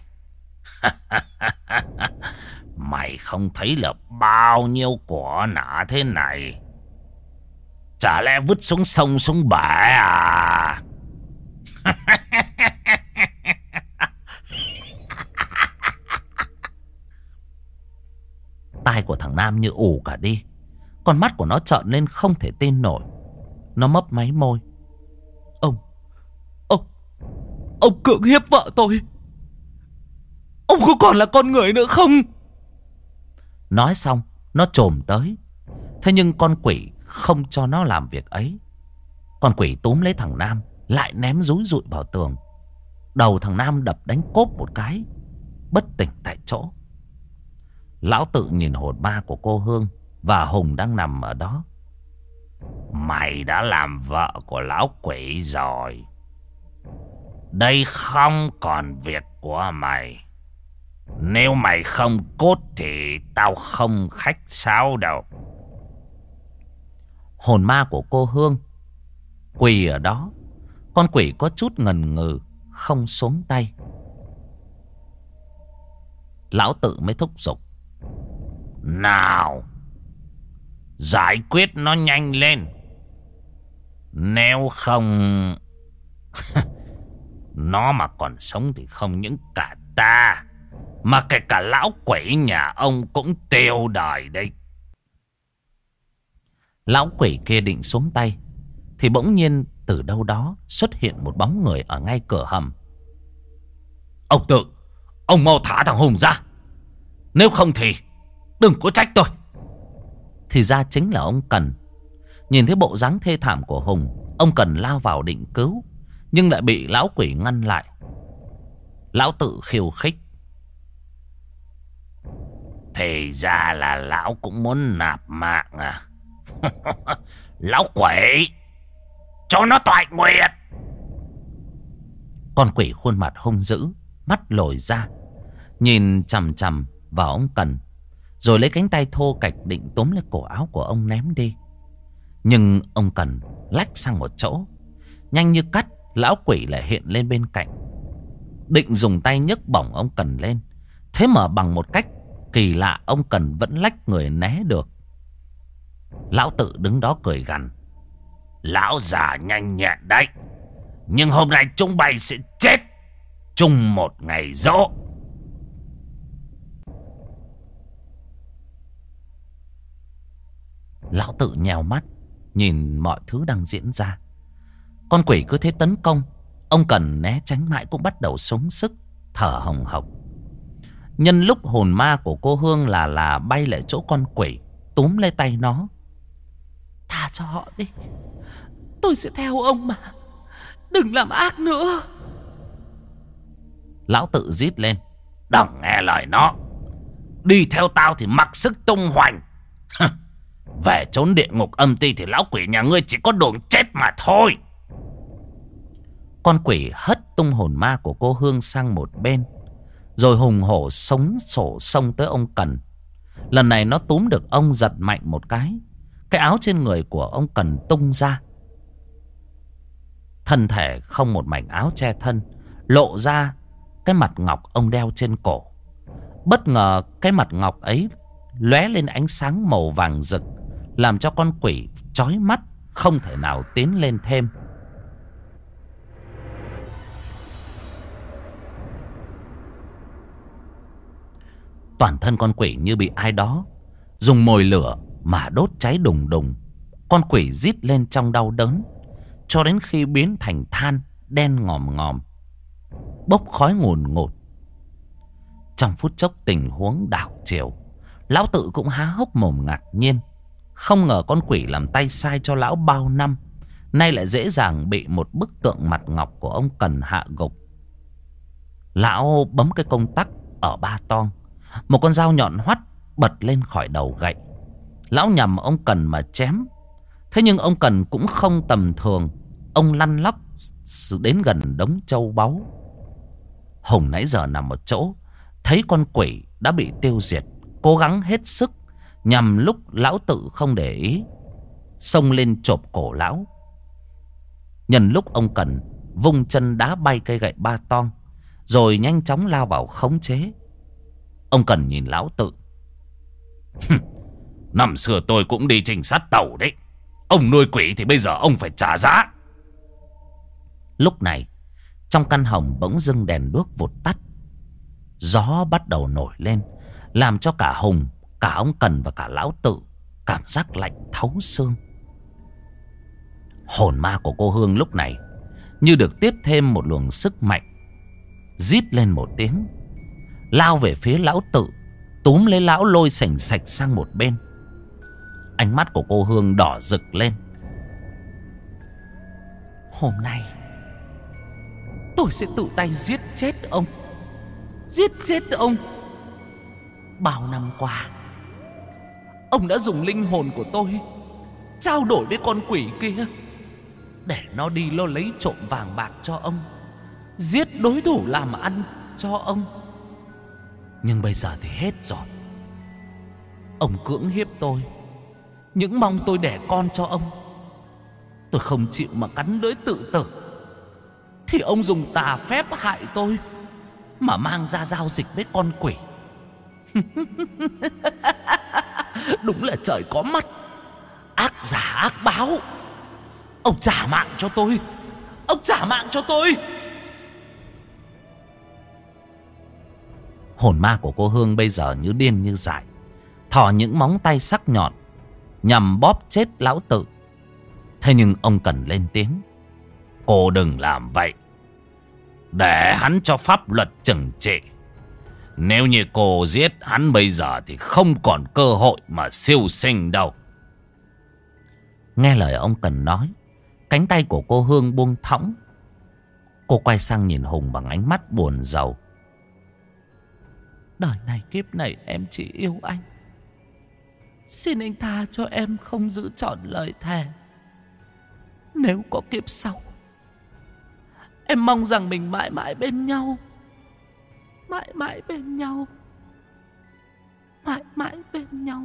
Mày không thấy là bao nhiêu của nã thế này, chả lẽ vứt xuống sông xuống bể à? Tai của thằng Nam như ù cả đi, con mắt của nó trợn lên không thể tin nổi. Nó mấp máy môi. Ông, ông, ông cưỡng hiếp vợ tôi. Ông có còn là con người nữa không? Nói xong, nó chồm tới. Thế nhưng con quỷ không cho nó làm việc ấy. Con quỷ túm lấy thằng Nam, lại ném dúi dụi vào tường. Đầu thằng Nam đập đánh cốp một cái, bất tỉnh tại chỗ. Lão Tự nhìn hồn ma của cô Hương và Hùng đang nằm ở đó. Mày đã làm vợ của lão quỷ rồi. Đây không còn việc của mày. Nếu mày không cốt thì tao không khách sáo đâu. Hồn ma của cô Hương quỳ ở đó. Con quỷ có chút ngần ngừ, không xuống tay. Lão Tự mới thúc giục. Nào, giải quyết nó nhanh lên. Nếu không nó mà còn sống thì không những cả ta, mà kể cả lão quỷ nhà ông cũng tiêu đời đây. Lão quỷ kia định xuống tay thì bỗng nhiên từ đâu đó xuất hiện một bóng người ở ngay cửa hầm. Ông Tự, ông mau thả thằng Hùng ra, nếu không thì đừng có trách tôi. Thì ra chính là ông Cần. Nhìn thấy bộ dáng thê thảm của Hùng, ông Cần lao vào định cứu, nhưng lại bị lão quỷ ngăn lại. Lão Tự khiêu khích. Thì ra là lão cũng muốn nạp mạng à? Lão quỷ, cho nó toại nguyệt. Con quỷ khuôn mặt hung dữ, mắt lồi ra, nhìn chằm chằm vào ông Cần, rồi lấy cánh tay thô kệch định túm lấy cổ áo của ông ném đi. Nhưng ông Cần lách sang một chỗ. Nhanh như cắt, lão quỷ lại hiện lên bên cạnh, định dùng tay nhấc bổng ông Cần lên. Thế mà bằng một cách kỳ lạ, ông Cần vẫn lách người né được. Lão Tự đứng đó cười gằn: lão già nhanh nhẹn đấy, nhưng hôm nay chúng bay sẽ chết chung một ngày giỗ. Lão Tự nhèo mắt nhìn mọi thứ đang diễn ra. Con quỷ cứ thế tấn công, ông Cần né tránh mãi cũng bắt đầu sống sức, thở hồng hộc. Nhân lúc hồn ma của cô Hương là là bay lại chỗ con quỷ, túm lấy tay nó: tha cho họ đi, tôi sẽ theo ông mà, đừng làm ác nữa. Lão Tự rít lên: đừng nghe lời nó, đi theo tao thì mặc sức tung hoành. Về trốn địa ngục âm ti thì lão quỷ nhà ngươi chỉ có đường chết mà thôi. Con quỷ hất tung hồn ma của cô Hương sang một bên, rồi hùng hổ sống sổ xông tới ông Cần. Lần này nó túm được ông, giật mạnh một cái, cái áo trên người của ông Cần tung ra. Thân thể không một mảnh áo che thân, lộ ra cái mặt ngọc ông đeo trên cổ. Bất ngờ cái mặt ngọc ấy lóe lên ánh sáng màu vàng rực, làm cho con quỷ chói mắt, không thể nào tiến lên thêm. Toàn thân con quỷ như bị ai đó dùng mồi lửa mà đốt cháy đùng đùng. Con quỷ rít lên trong đau đớn, cho đến khi biến thành than đen ngòm ngòm, bốc khói ngùn ngụt. Trong phút chốc tình huống đảo chiều, lão Tự cũng há hốc mồm ngạc nhiên. Không ngờ con quỷ làm tay sai cho lão bao năm, nay lại dễ dàng bị một bức tượng mặt ngọc của ông Cần hạ gục. Lão bấm cái công tắc ở ba toang, một con dao nhọn hoắt bật lên khỏi đầu gậy. Lão nhằm ông Cần mà chém. Thế nhưng ông Cần cũng không tầm thường, ông lăn lóc đến gần đống châu báu. Hùng nãy giờ nằm một chỗ, thấy con quỷ đã bị tiêu diệt, cố gắng hết sức nhằm lúc lão Tự không để ý, xông lên chộp cổ lão. Nhân lúc ông Cần vung chân đá bay cây gậy ba toang, rồi nhanh chóng lao vào khống chế. Ông Cần nhìn lão Tự: năm xưa tôi cũng đi trinh sát tàu đấy, ông nuôi quỷ thì bây giờ ông phải trả giá. Lúc này trong căn hầm bỗng dưng đèn đuốc vụt tắt. Gió bắt đầu nổi lên, làm cho cả Hùng, cả ông Cần và cả lão Tự cảm giác lạnh thấu xương. Hồn ma của cô Hương lúc này như được tiếp thêm một luồng sức mạnh, rít lên một tiếng, lao về phía lão Tự, túm lấy lão lôi sành sạch sang một bên. Ánh mắt của cô Hương đỏ rực lên: hôm nay tôi sẽ tự tay giết chết ông, giết chết ông. Bao năm qua, ông đã dùng linh hồn của tôi trao đổi với con quỷ kia, để nó đi lo lấy trộm vàng bạc cho ông, giết đối thủ làm ăn cho ông. Nhưng bây giờ thì hết rồi. Ông cưỡng hiếp tôi, những mong tôi đẻ con cho ông, tôi không chịu mà cắn lưỡi tự tử, thì ông dùng tà phép hại tôi, mà mang ra giao dịch với con quỷ. Đúng là trời có mắt, ác giả ác báo. Ông trả mạng cho tôi, ông trả mạng cho tôi. Hồn ma của cô Hương bây giờ như điên như dại, thò những móng tay sắc nhọn nhằm bóp chết lão Tự. Thế nhưng ông Cần lên tiếng: cô đừng làm vậy, để hắn cho pháp luật trừng trị. Nếu như cô giết hắn bây giờ thì không còn cơ hội mà siêu sinh đâu. Nghe lời ông Cần nói, cánh tay của cô Hương buông thõng. Cô quay sang nhìn Hùng bằng ánh mắt buồn rầu: Đời này kiếp này em chỉ yêu anh. Xin anh tha cho em không giữ trọn lời thề. Nếu có kiếp sau, em mong rằng mình mãi mãi bên nhau. Mãi mãi bên nhau. Mãi mãi bên nhau.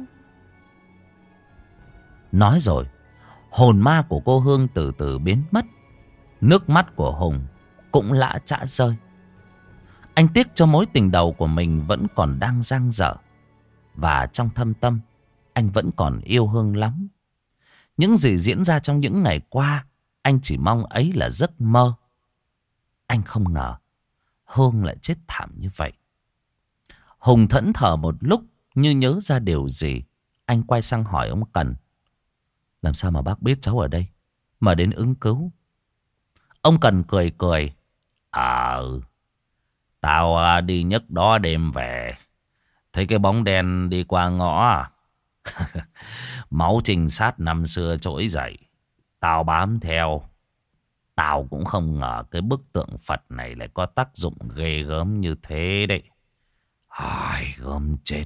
Nói rồi, hồn ma của cô Hương từ từ biến mất. Nước mắt của Hùng cũng lã chã rơi. Anh tiếc cho mối tình đầu của mình vẫn còn đang dang dở. Và trong thâm tâm, anh vẫn còn yêu Hương lắm. Những gì diễn ra trong những ngày qua, anh chỉ mong ấy là giấc mơ. Anh không ngờ Hương lại chết thảm như vậy. Hùng thẫn thờ một lúc, như nhớ ra điều gì. Anh quay sang hỏi ông Cần: làm sao mà bác biết cháu ở đây mà đến ứng cứu? Ông Cần cười cười: Ờ, tao đi nhấc đó đêm về, thấy cái bóng đen đi qua ngõ. Máu trinh sát năm xưa trỗi dậy, tao bám theo. Tao cũng không ngờ cái bức tượng Phật này lại có tác dụng ghê gớm như thế đấy. Ai gớm chết.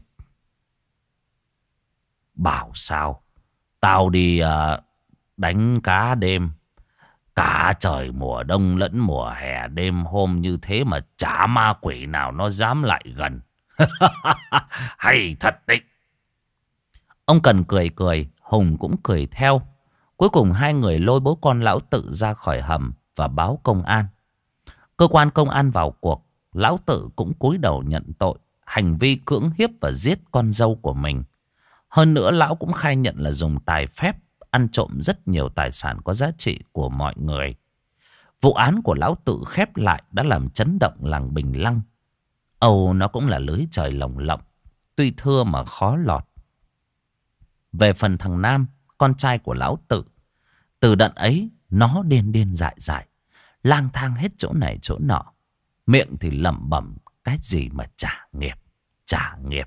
Bảo sao tao đi uh, đánh cá đêm, cả trời mùa đông lẫn mùa hè, đêm hôm như thế mà chả ma quỷ nào nó dám lại gần. Hay thật đấy. Ông Cần cười cười, Hùng cũng cười theo. Cuối cùng hai người lôi bố con lão Tự ra khỏi hầm và báo công an. Cơ quan công an vào cuộc. Lão Tự cũng cúi đầu nhận tội hành vi cưỡng hiếp và giết con dâu của mình. Hơn nữa lão cũng khai nhận là dùng tài phép ăn trộm rất nhiều tài sản có giá trị của mọi người. Vụ án của lão Tự khép lại đã làm chấn động làng Bình Lăng. Âu nó cũng là lưới trời lồng lộng, tuy thưa mà khó lọt. Về phần thằng Nam, con trai của lão Tự, từ đợt ấy nó điên điên dại dại, lang thang hết chỗ này chỗ nọ, miệng thì lẩm bẩm cái gì mà trả nghiệp, trả nghiệp.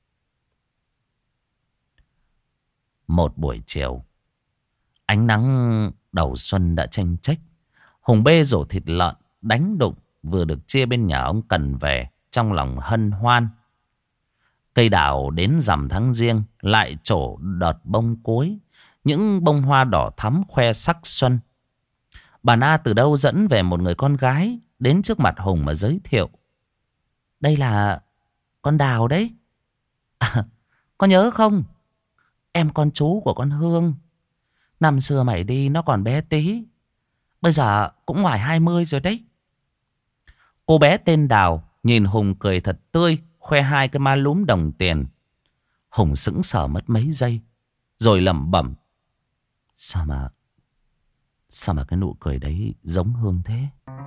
Một buổi chiều, ánh nắng đầu xuân đã chênh chếch. Hùng bê rổ thịt lợn đánh đụng vừa được chia bên nhà ông Cần về, trong lòng hân hoan. Cây đào đến rằm tháng Giêng lại trổ đợt bông cuối, những bông hoa đỏ thắm khoe sắc xuân. Bà Na từ đâu dẫn về một người con gái đến trước mặt Hùng mà giới thiệu: đây là con Đào đấy. À, có nhớ không? Em con chú của con Hương. Năm xưa mày đi nó còn bé tí, bây giờ cũng ngoài hai mươi rồi đấy. Cô bé tên Đào nhìn Hùng cười thật tươi, khoe hai cái má lúm đồng tiền. Hùng sững sờ mất mấy giây, rồi lẩm bẩm: Sao mà Sao mà cái nụ cười đấy giống Hương thế?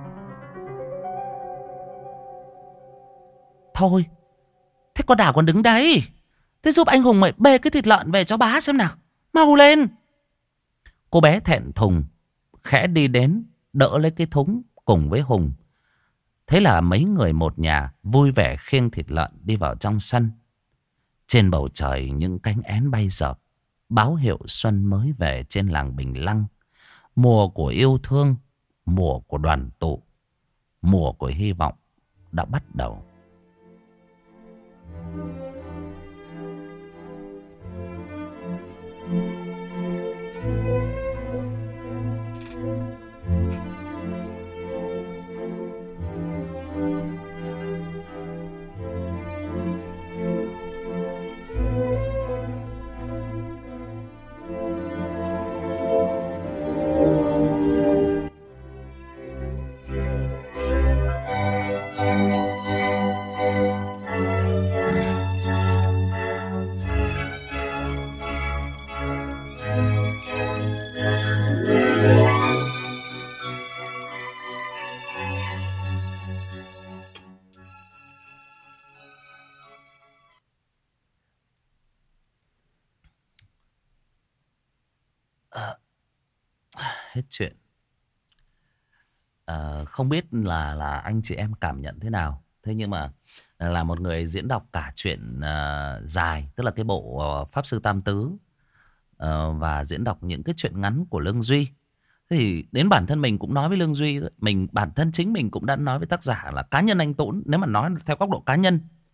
Thôi, thế con Đào còn đứng đấy. Thế giúp anh Hùng mày bê cái thịt lợn về cho bá xem nào. Mau lên. Cô bé thẹn thùng khẽ đi đến, đỡ lấy cái thúng cùng với Hùng. Thế là mấy người một nhà vui vẻ khiêng thịt lợn đi vào trong sân. Trên bầu trời những cánh én bay rợp, báo hiệu xuân mới về trên làng Bình Lăng. Mùa của yêu thương, mùa của đoàn tụ, mùa của hy vọng đã bắt đầu. Hết chuyện. À, không biết là là anh chị em cảm nhận thế nào. Thế nhưng mà là một người diễn đọc cả chuyện uh, dài, tức là cái bộ uh, Pháp Sư Tam Tứ, uh, và diễn đọc những cái chuyện ngắn của Lương Duy. Thế thì đến bản thân mình cũng nói với Lương Duy, mình bản thân chính mình cũng đã nói với tác giả là cá nhân anh Tốn, nếu mà nói theo góc độ cá nhân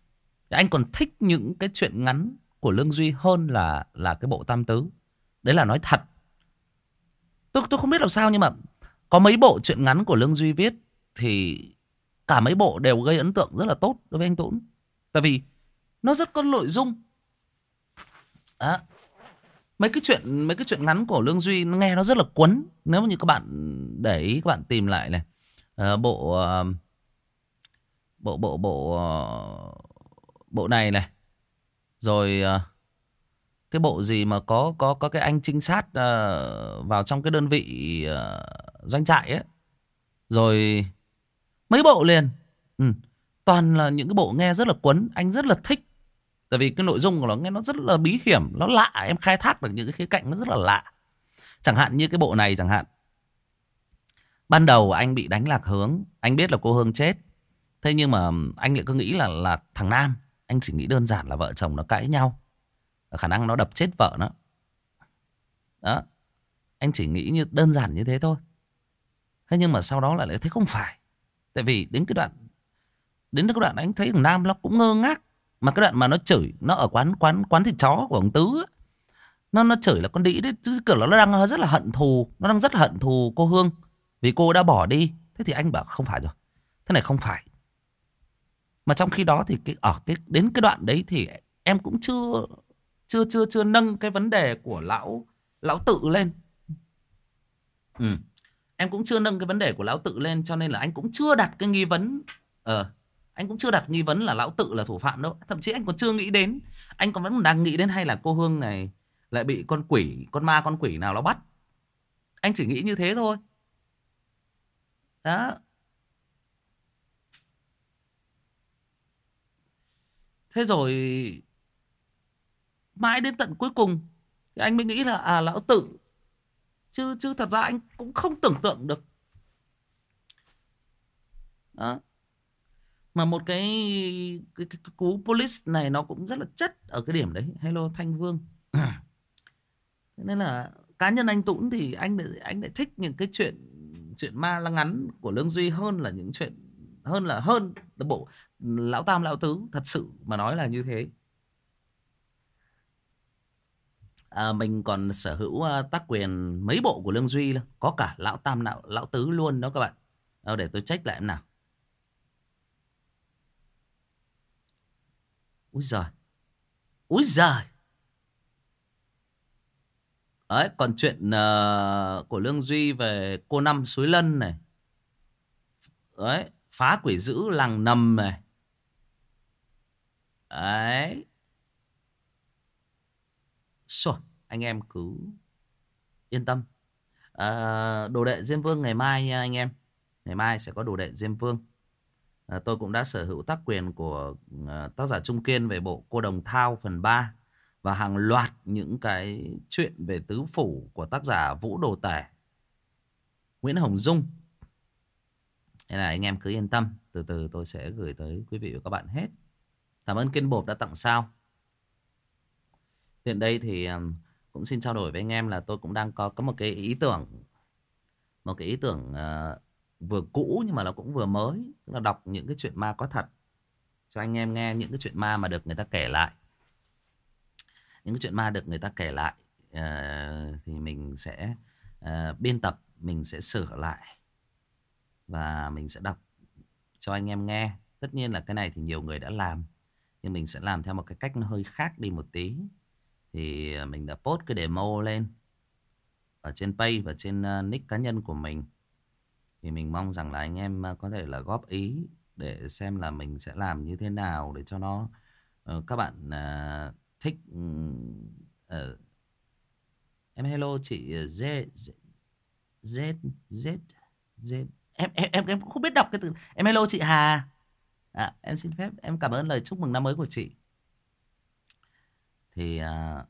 Thì anh còn thích những cái chuyện ngắn của Lương Duy hơn là là cái bộ Tam Tứ. Đấy là nói thật. Tôi tôi không biết làm sao nhưng mà có mấy bộ truyện ngắn của Lương Duy viết thì cả mấy bộ đều gây ấn tượng rất là tốt đối với anh Tún. Tại vì nó rất có nội dung. Đó. Mấy cái chuyện mấy cái chuyện ngắn của Lương Duy nó nghe nó rất là cuốn. Nếu như các bạn để ý, các bạn tìm lại này, uh, bộ uh, bộ bộ bộ uh, bộ này này, rồi uh, cái bộ gì mà có có có cái anh trinh sát uh, vào trong cái đơn vị uh, doanh trại ấy, rồi mấy bộ liền, ừ. Toàn là những cái bộ nghe rất là cuốn, anh rất là thích. Tại vì cái nội dung của nó nghe nó rất là bí hiểm, nó lạ, em khai thác được những cái khía cạnh nó rất là lạ. Chẳng hạn như cái bộ này chẳng hạn. Ban đầu anh bị đánh lạc hướng, anh biết là cô Hương chết. Thế nhưng mà anh lại cứ nghĩ là là thằng Nam, anh chỉ nghĩ đơn giản là vợ chồng nó cãi nhau, khả năng nó đập chết vợ nó. Đó. Anh chỉ nghĩ như đơn giản như thế thôi. Thế nhưng mà sau đó lại thấy không phải. Tại vì đến cái đoạn Đến cái đoạn anh thấy thằng Nam nó cũng ngơ ngác. Mà cái đoạn mà nó chửi, nó ở quán quán quán thịt chó của ông Tứ ấy, Nó nó chửi là con đĩ đấy, kiểu nó đang rất là hận thù, nó đang rất hận thù cô Hương vì cô đã bỏ đi. Thế thì anh bảo không phải rồi, thế này không phải. Mà trong khi đó thì cái ở cái đến cái đoạn đấy thì em cũng chưa chưa chưa chưa nâng cái vấn đề của lão lão tự lên. Ừ. Em cũng chưa nâng cái vấn đề của lão tự lên, cho nên là anh cũng chưa đặt cái nghi vấn. Ờ, anh cũng chưa đặt nghi vấn là lão tự là thủ phạm đâu. Thậm chí anh còn chưa nghĩ đến, anh còn vẫn đang nghĩ đến hay là cô Hương này lại bị con quỷ, con ma con quỷ nào nó bắt. Anh chỉ nghĩ như thế thôi. Đó. Thế rồi mãi đến tận cuối cùng thì anh mới nghĩ là à lão tự. Chứ chứ thật ra anh cũng không tưởng tượng được. Đó. Mà một cái cái, cái, cái cú police này nó cũng rất là chất ở cái điểm đấy. Hello Thanh Vương. Thế nên là cá nhân anh Tũng thì anh anh lại thích những cái chuyện chuyện ma là ngắn của Lương Duy hơn là những chuyện hơn là hơn là bộ Lão Tam Lão Tứ, thật sự mà nói là như thế. À, mình còn sở hữu uh, tác quyền mấy bộ của Lương Duy, có cả Lão Tam Lão, Lão Tứ luôn đó các bạn. Đâu để tôi check lại em nào. Úi giời. Úi giời. Đấy, còn chuyện uh, của Lương Duy về cô Năm Suối Lân này. Đấy, phá quỷ dữ làng nầm này. Đấy. Rồi, anh em cứ yên tâm. À, đồ đệ Diêm Vương ngày mai nha anh em. Ngày mai sẽ có đồ đệ Diêm Vương. À, tôi cũng đã sở hữu tác quyền của uh, tác giả Trung Kiên về bộ Cô Đồng Thao phần ba. Và hàng loạt những cái chuyện về tứ phủ của tác giả Vũ Đồ Tể, Nguyễn Hồng Dung. Nên là anh em cứ yên tâm. Từ từ tôi sẽ gửi tới quý vị và các bạn hết. Cảm ơn Kiên Bột đã tặng sao. Hiện đây thì um, cũng xin trao đổi với anh em là tôi cũng đang có, có một cái ý tưởng. Một cái ý tưởng uh, vừa cũ nhưng mà nó cũng vừa mới. Tức là đọc những cái chuyện ma có thật cho anh em nghe, những cái chuyện ma mà được người ta kể lại. Những cái chuyện ma được người ta kể lại uh, thì mình sẽ uh, biên tập, mình sẽ sửa lại và mình sẽ đọc cho anh em nghe. Tất nhiên là cái này thì nhiều người đã làm, nhưng mình sẽ làm theo một cái cách nó hơi khác đi một tí. Thì mình đã post cái demo lên ở trên page và trên uh, nick cá nhân của mình. Thì mình mong rằng là anh em uh, có thể là góp ý để xem là mình sẽ làm như thế nào để cho nó uh, các bạn uh, thích. uh, Em hello chị Z Z Z Z, Z. Em, em em em cũng không biết đọc cái từ. Em hello chị Hà. À, em xin phép em cảm ơn lời chúc mừng năm mới của chị. Thì uh,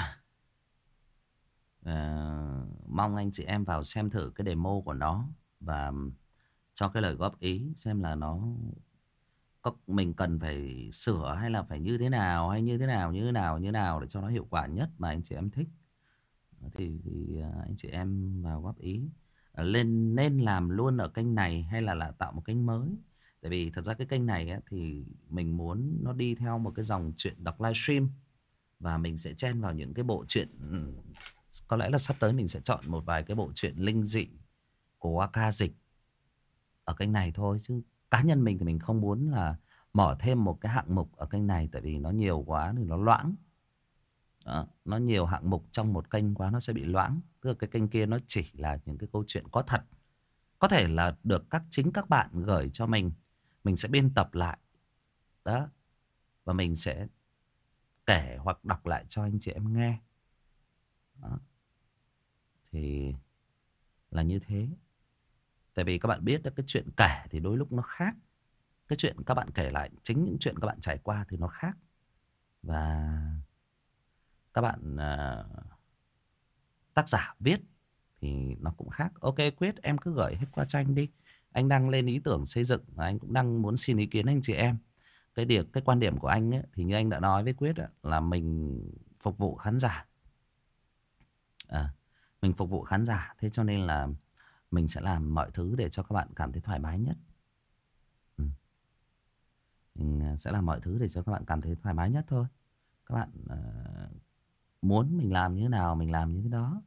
uh, mong anh chị em vào xem thử cái demo của nó và cho cái lời góp ý xem là nó có mình cần phải sửa hay là phải như thế nào, hay như thế nào như thế nào như thế nào để cho nó hiệu quả nhất mà anh chị em thích. Thì, thì uh, anh chị em vào góp ý. Uh, lên nên làm luôn ở kênh này hay là là tạo một kênh mới. Tại vì thật ra cái kênh này á, thì mình muốn nó đi theo một cái dòng chuyện đọc livestream. Và mình sẽ chen vào những cái bộ truyện. ừ, Có lẽ là sắp tới mình sẽ chọn một vài cái bộ truyện linh dị của Waka dịch ở kênh này thôi. Chứ cá nhân mình thì mình không muốn là mở thêm một cái hạng mục ở kênh này. Tại vì nó nhiều quá thì nó loãng. Đó, nó nhiều hạng mục trong một kênh quá nó sẽ bị loãng. Tức là cái kênh kia nó chỉ là những cái câu chuyện có thật. Có thể là được các chính các bạn gửi cho mình. Mình sẽ biên tập lại. Đó. Và mình sẽ kể hoặc đọc lại cho anh chị em nghe. Đó. Thì là như thế. Tại vì các bạn biết đó, cái chuyện kể thì đôi lúc nó khác. Cái chuyện các bạn kể lại chính những chuyện các bạn trải qua thì nó khác. Và các bạn uh, tác giả viết thì nó cũng khác. Ok Quyết, em cứ gửi hết qua cho anh đi. Anh đang lên ý tưởng xây dựng và anh cũng đang muốn xin ý kiến anh chị em. Cái điểm, cái quan điểm của anh ấy, thì như anh đã nói với Quyết ấy, là mình phục vụ khán giả. À, mình phục vụ khán giả. Thế cho nên là mình sẽ làm mọi thứ để cho các bạn cảm thấy thoải mái nhất. Ừ. Mình sẽ làm mọi thứ để cho các bạn cảm thấy thoải mái nhất thôi. Các bạn uh, muốn mình làm như thế nào mình làm như thế đó.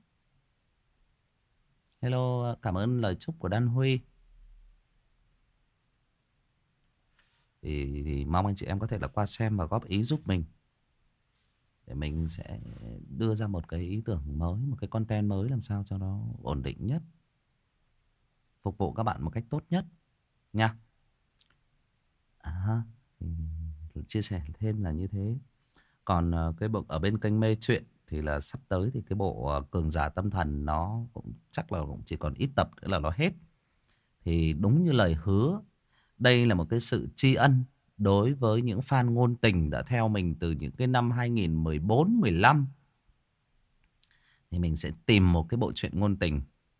Hello, cảm ơn lời chúc của Đan Huy. Thì, thì mong anh chị em có thể là qua xem và góp ý giúp mình. Để mình sẽ đưa ra một cái ý tưởng mới, một cái content mới làm sao cho nó ổn định nhất. Phục vụ các bạn một cách tốt nhất nha. À, thì chia sẻ thêm là như thế. Còn cái bộ ở bên kênh Mê Chuyện thì là sắp tới thì cái bộ Cường Giả Tâm Thần nó cũng chắc là cũng chỉ còn ít tập nữa là nó hết. Thì đúng như lời hứa, đây là một cái sự tri ân đối với những fan ngôn tình đã theo mình từ những cái năm hai nghìn mười bốn, mười lăm. Thì mình sẽ tìm một cái bộ truyện ngôn tình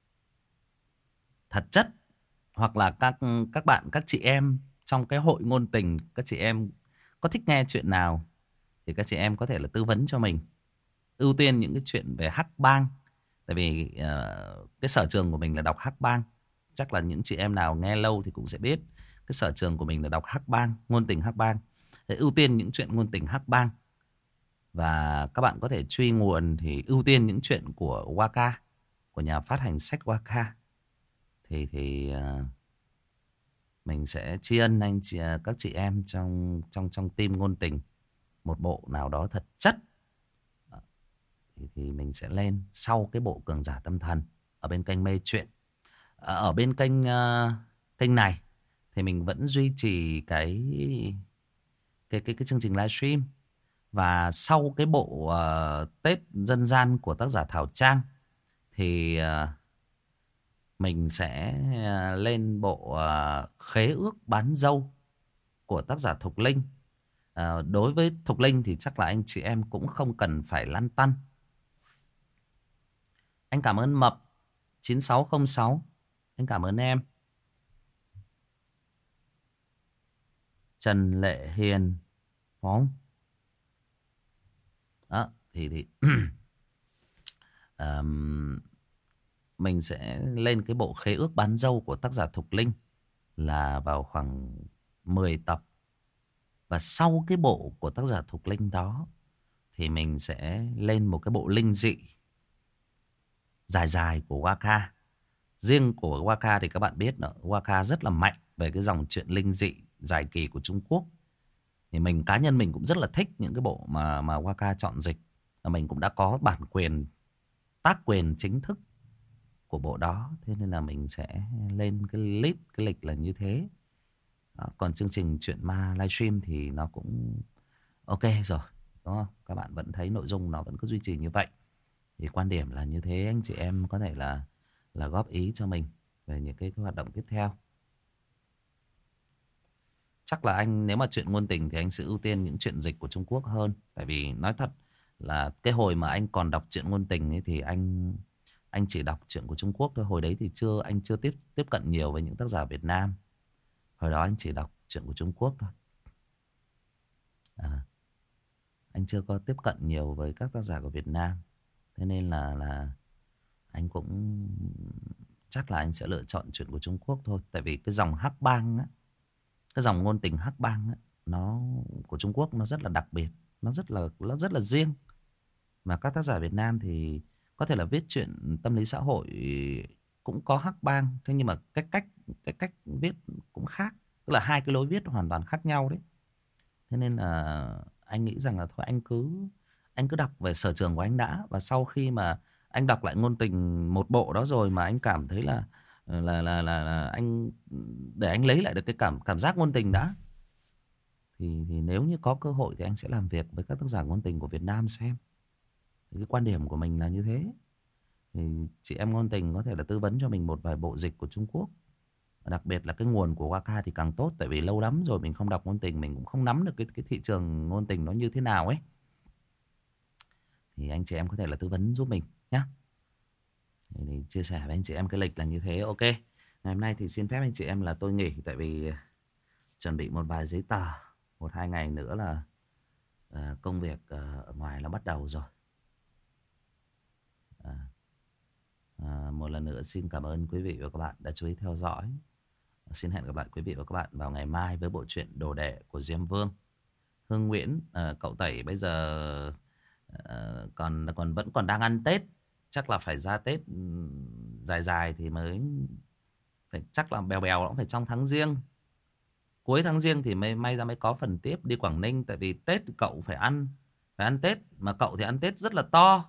thật chất. Hoặc là các các bạn, các chị em trong cái hội ngôn tình, các chị em có thích nghe chuyện nào thì các chị em có thể là tư vấn cho mình. Ưu tiên những cái chuyện về hắc bang. Tại vì uh, cái sở trường của mình là đọc hắc bang. Chắc là những chị em nào nghe lâu thì cũng sẽ biết. Cái sở trường của mình là đọc hắc bang, ngôn tình hắc bang. Để ưu tiên những chuyện ngôn tình hắc bang. Và các bạn có thể truy nguồn thì ưu tiên những chuyện của Waka, của nhà phát hành sách Waka. Thì thì uh, mình sẽ tri ân anh chị, các chị em trong trong trong team ngôn tình một bộ nào đó thật chất. Thì, thì mình sẽ lên sau cái bộ Cường Giả Tâm Thần ở bên kênh Mê Chuyện. Ở bên kênh uh, kênh này thì mình vẫn duy trì cái cái cái cái chương trình livestream. Và sau cái bộ uh, Tết dân gian của tác giả Thảo Trang thì uh, mình sẽ uh, lên bộ uh, Khế Ước Bán Dâu của tác giả Thục Linh. uh, Đối với Thục Linh thì chắc là anh chị em cũng không cần phải lăn tăn. Anh cảm ơn Mập chín sáu không sáu. Anh cảm ơn em. Trần Lệ Hiền, phải không? Đó, thì thì um, mình sẽ lên cái bộ Khế Ước Bán Dâu của tác giả Thục Linh là vào khoảng mười tập. Và sau cái bộ của tác giả Thục Linh đó thì mình sẽ lên một cái bộ linh dị dài dài của Waka. Riêng của Waka thì các bạn biết đó, Waka rất là mạnh về cái dòng truyện linh dị dài kỳ của Trung Quốc. Thì mình, cá nhân mình cũng rất là thích những cái bộ mà mà Waka chọn dịch. Và mình cũng đã có bản quyền, tác quyền chính thức của bộ đó. Thế nên là mình sẽ lên cái list, cái lịch là như thế. Đó, còn chương trình chuyện ma livestream thì nó cũng ok rồi, đúng không? Các bạn vẫn thấy nội dung nó vẫn cứ duy trì như vậy. Thì quan điểm là như thế, anh chị em có thể là là góp ý cho mình về những cái, cái hoạt động tiếp theo. Chắc là anh, nếu mà chuyện ngôn tình thì anh sẽ ưu tiên những chuyện dịch của Trung Quốc hơn. Tại vì nói thật là cái hồi mà anh còn đọc chuyện ngôn tình ấy thì anh anh chỉ đọc chuyện của Trung Quốc thôi. Hồi đấy thì chưa, anh chưa tiếp tiếp cận nhiều với những tác giả Việt Nam. Hồi đó anh chỉ đọc chuyện của Trung Quốc thôi. À, anh chưa có tiếp cận nhiều với các tác giả của Việt Nam. Thế nên là là anh cũng chắc là anh sẽ lựa chọn chuyện của Trung Quốc thôi. Tại vì cái dòng hắc bang á, Cái dòng ngôn tình hắc bang ấy, nó của Trung Quốc nó rất là đặc biệt, nó rất là nó rất là riêng. Mà các tác giả Việt Nam thì có thể là viết chuyện tâm lý xã hội cũng có hắc bang, thế nhưng mà cái cách cái cách viết cũng khác, tức là hai cái lối viết hoàn toàn khác nhau đấy. Thế nên là anh nghĩ rằng là thôi anh cứ anh cứ đọc về sở trường của anh đã, và sau khi mà anh đọc lại ngôn tình một bộ đó rồi mà anh cảm thấy là là là là, là anh để anh lấy lại được cái cảm cảm giác ngôn tình đã, thì thì nếu như có cơ hội thì anh sẽ làm việc với các tác giả ngôn tình của Việt Nam xem. Thì cái quan điểm của mình là như thế. Thì chị em ngôn tình có thể là tư vấn cho mình một vài bộ dịch của Trung Quốc. Đặc biệt là cái nguồn của Waka thì càng tốt. Tại vì lâu lắm rồi mình không đọc ngôn tình, mình cũng không nắm được cái, cái thị trường ngôn tình nó như thế nào ấy. Thì anh chị em có thể là tư vấn giúp mình nhé. Thì, thì chia sẻ với anh chị em cái lịch là như thế. Ok. Ngày hôm nay thì xin phép anh chị em là tôi nghỉ. Tại vì chuẩn bị một vài giấy tờ. Một hai ngày nữa là uh, công việc uh, ở ngoài nó bắt đầu rồi. À, à, một lần nữa xin cảm ơn quý vị và các bạn đã chú ý theo dõi. Xin hẹn gặp lại quý vị và các bạn vào ngày mai với bộ truyện Đồ Đệ của Diêm Vương. Hương Nguyễn, à, cậu Tẩy bây giờ à, còn còn vẫn còn đang ăn Tết, chắc là phải ra Tết dài dài thì mới phải, chắc là bèo bèo cũng phải trong tháng Giêng. Cuối tháng Giêng thì may may ra mới có phần tiếp đi Quảng Ninh, tại vì Tết cậu phải ăn, phải ăn Tết, mà cậu thì ăn Tết rất là to.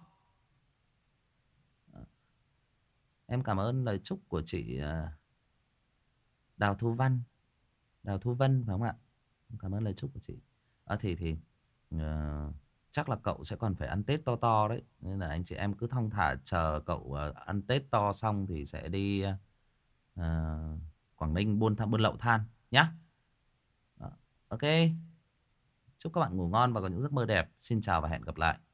Em cảm ơn lời chúc của chị Đào Thu Văn, Đào Thu Vân phải không ạ? Cảm ơn lời chúc của chị. À, thì thì uh, chắc là cậu sẽ còn phải ăn Tết to to đấy, nên là anh chị em cứ thong thả chờ cậu uh, ăn Tết to xong thì sẽ đi uh, Quảng Ninh buôn buôn lậu than nhá. Đó. Ok. Chúc các bạn ngủ ngon và có những giấc mơ đẹp. Xin chào và hẹn gặp lại.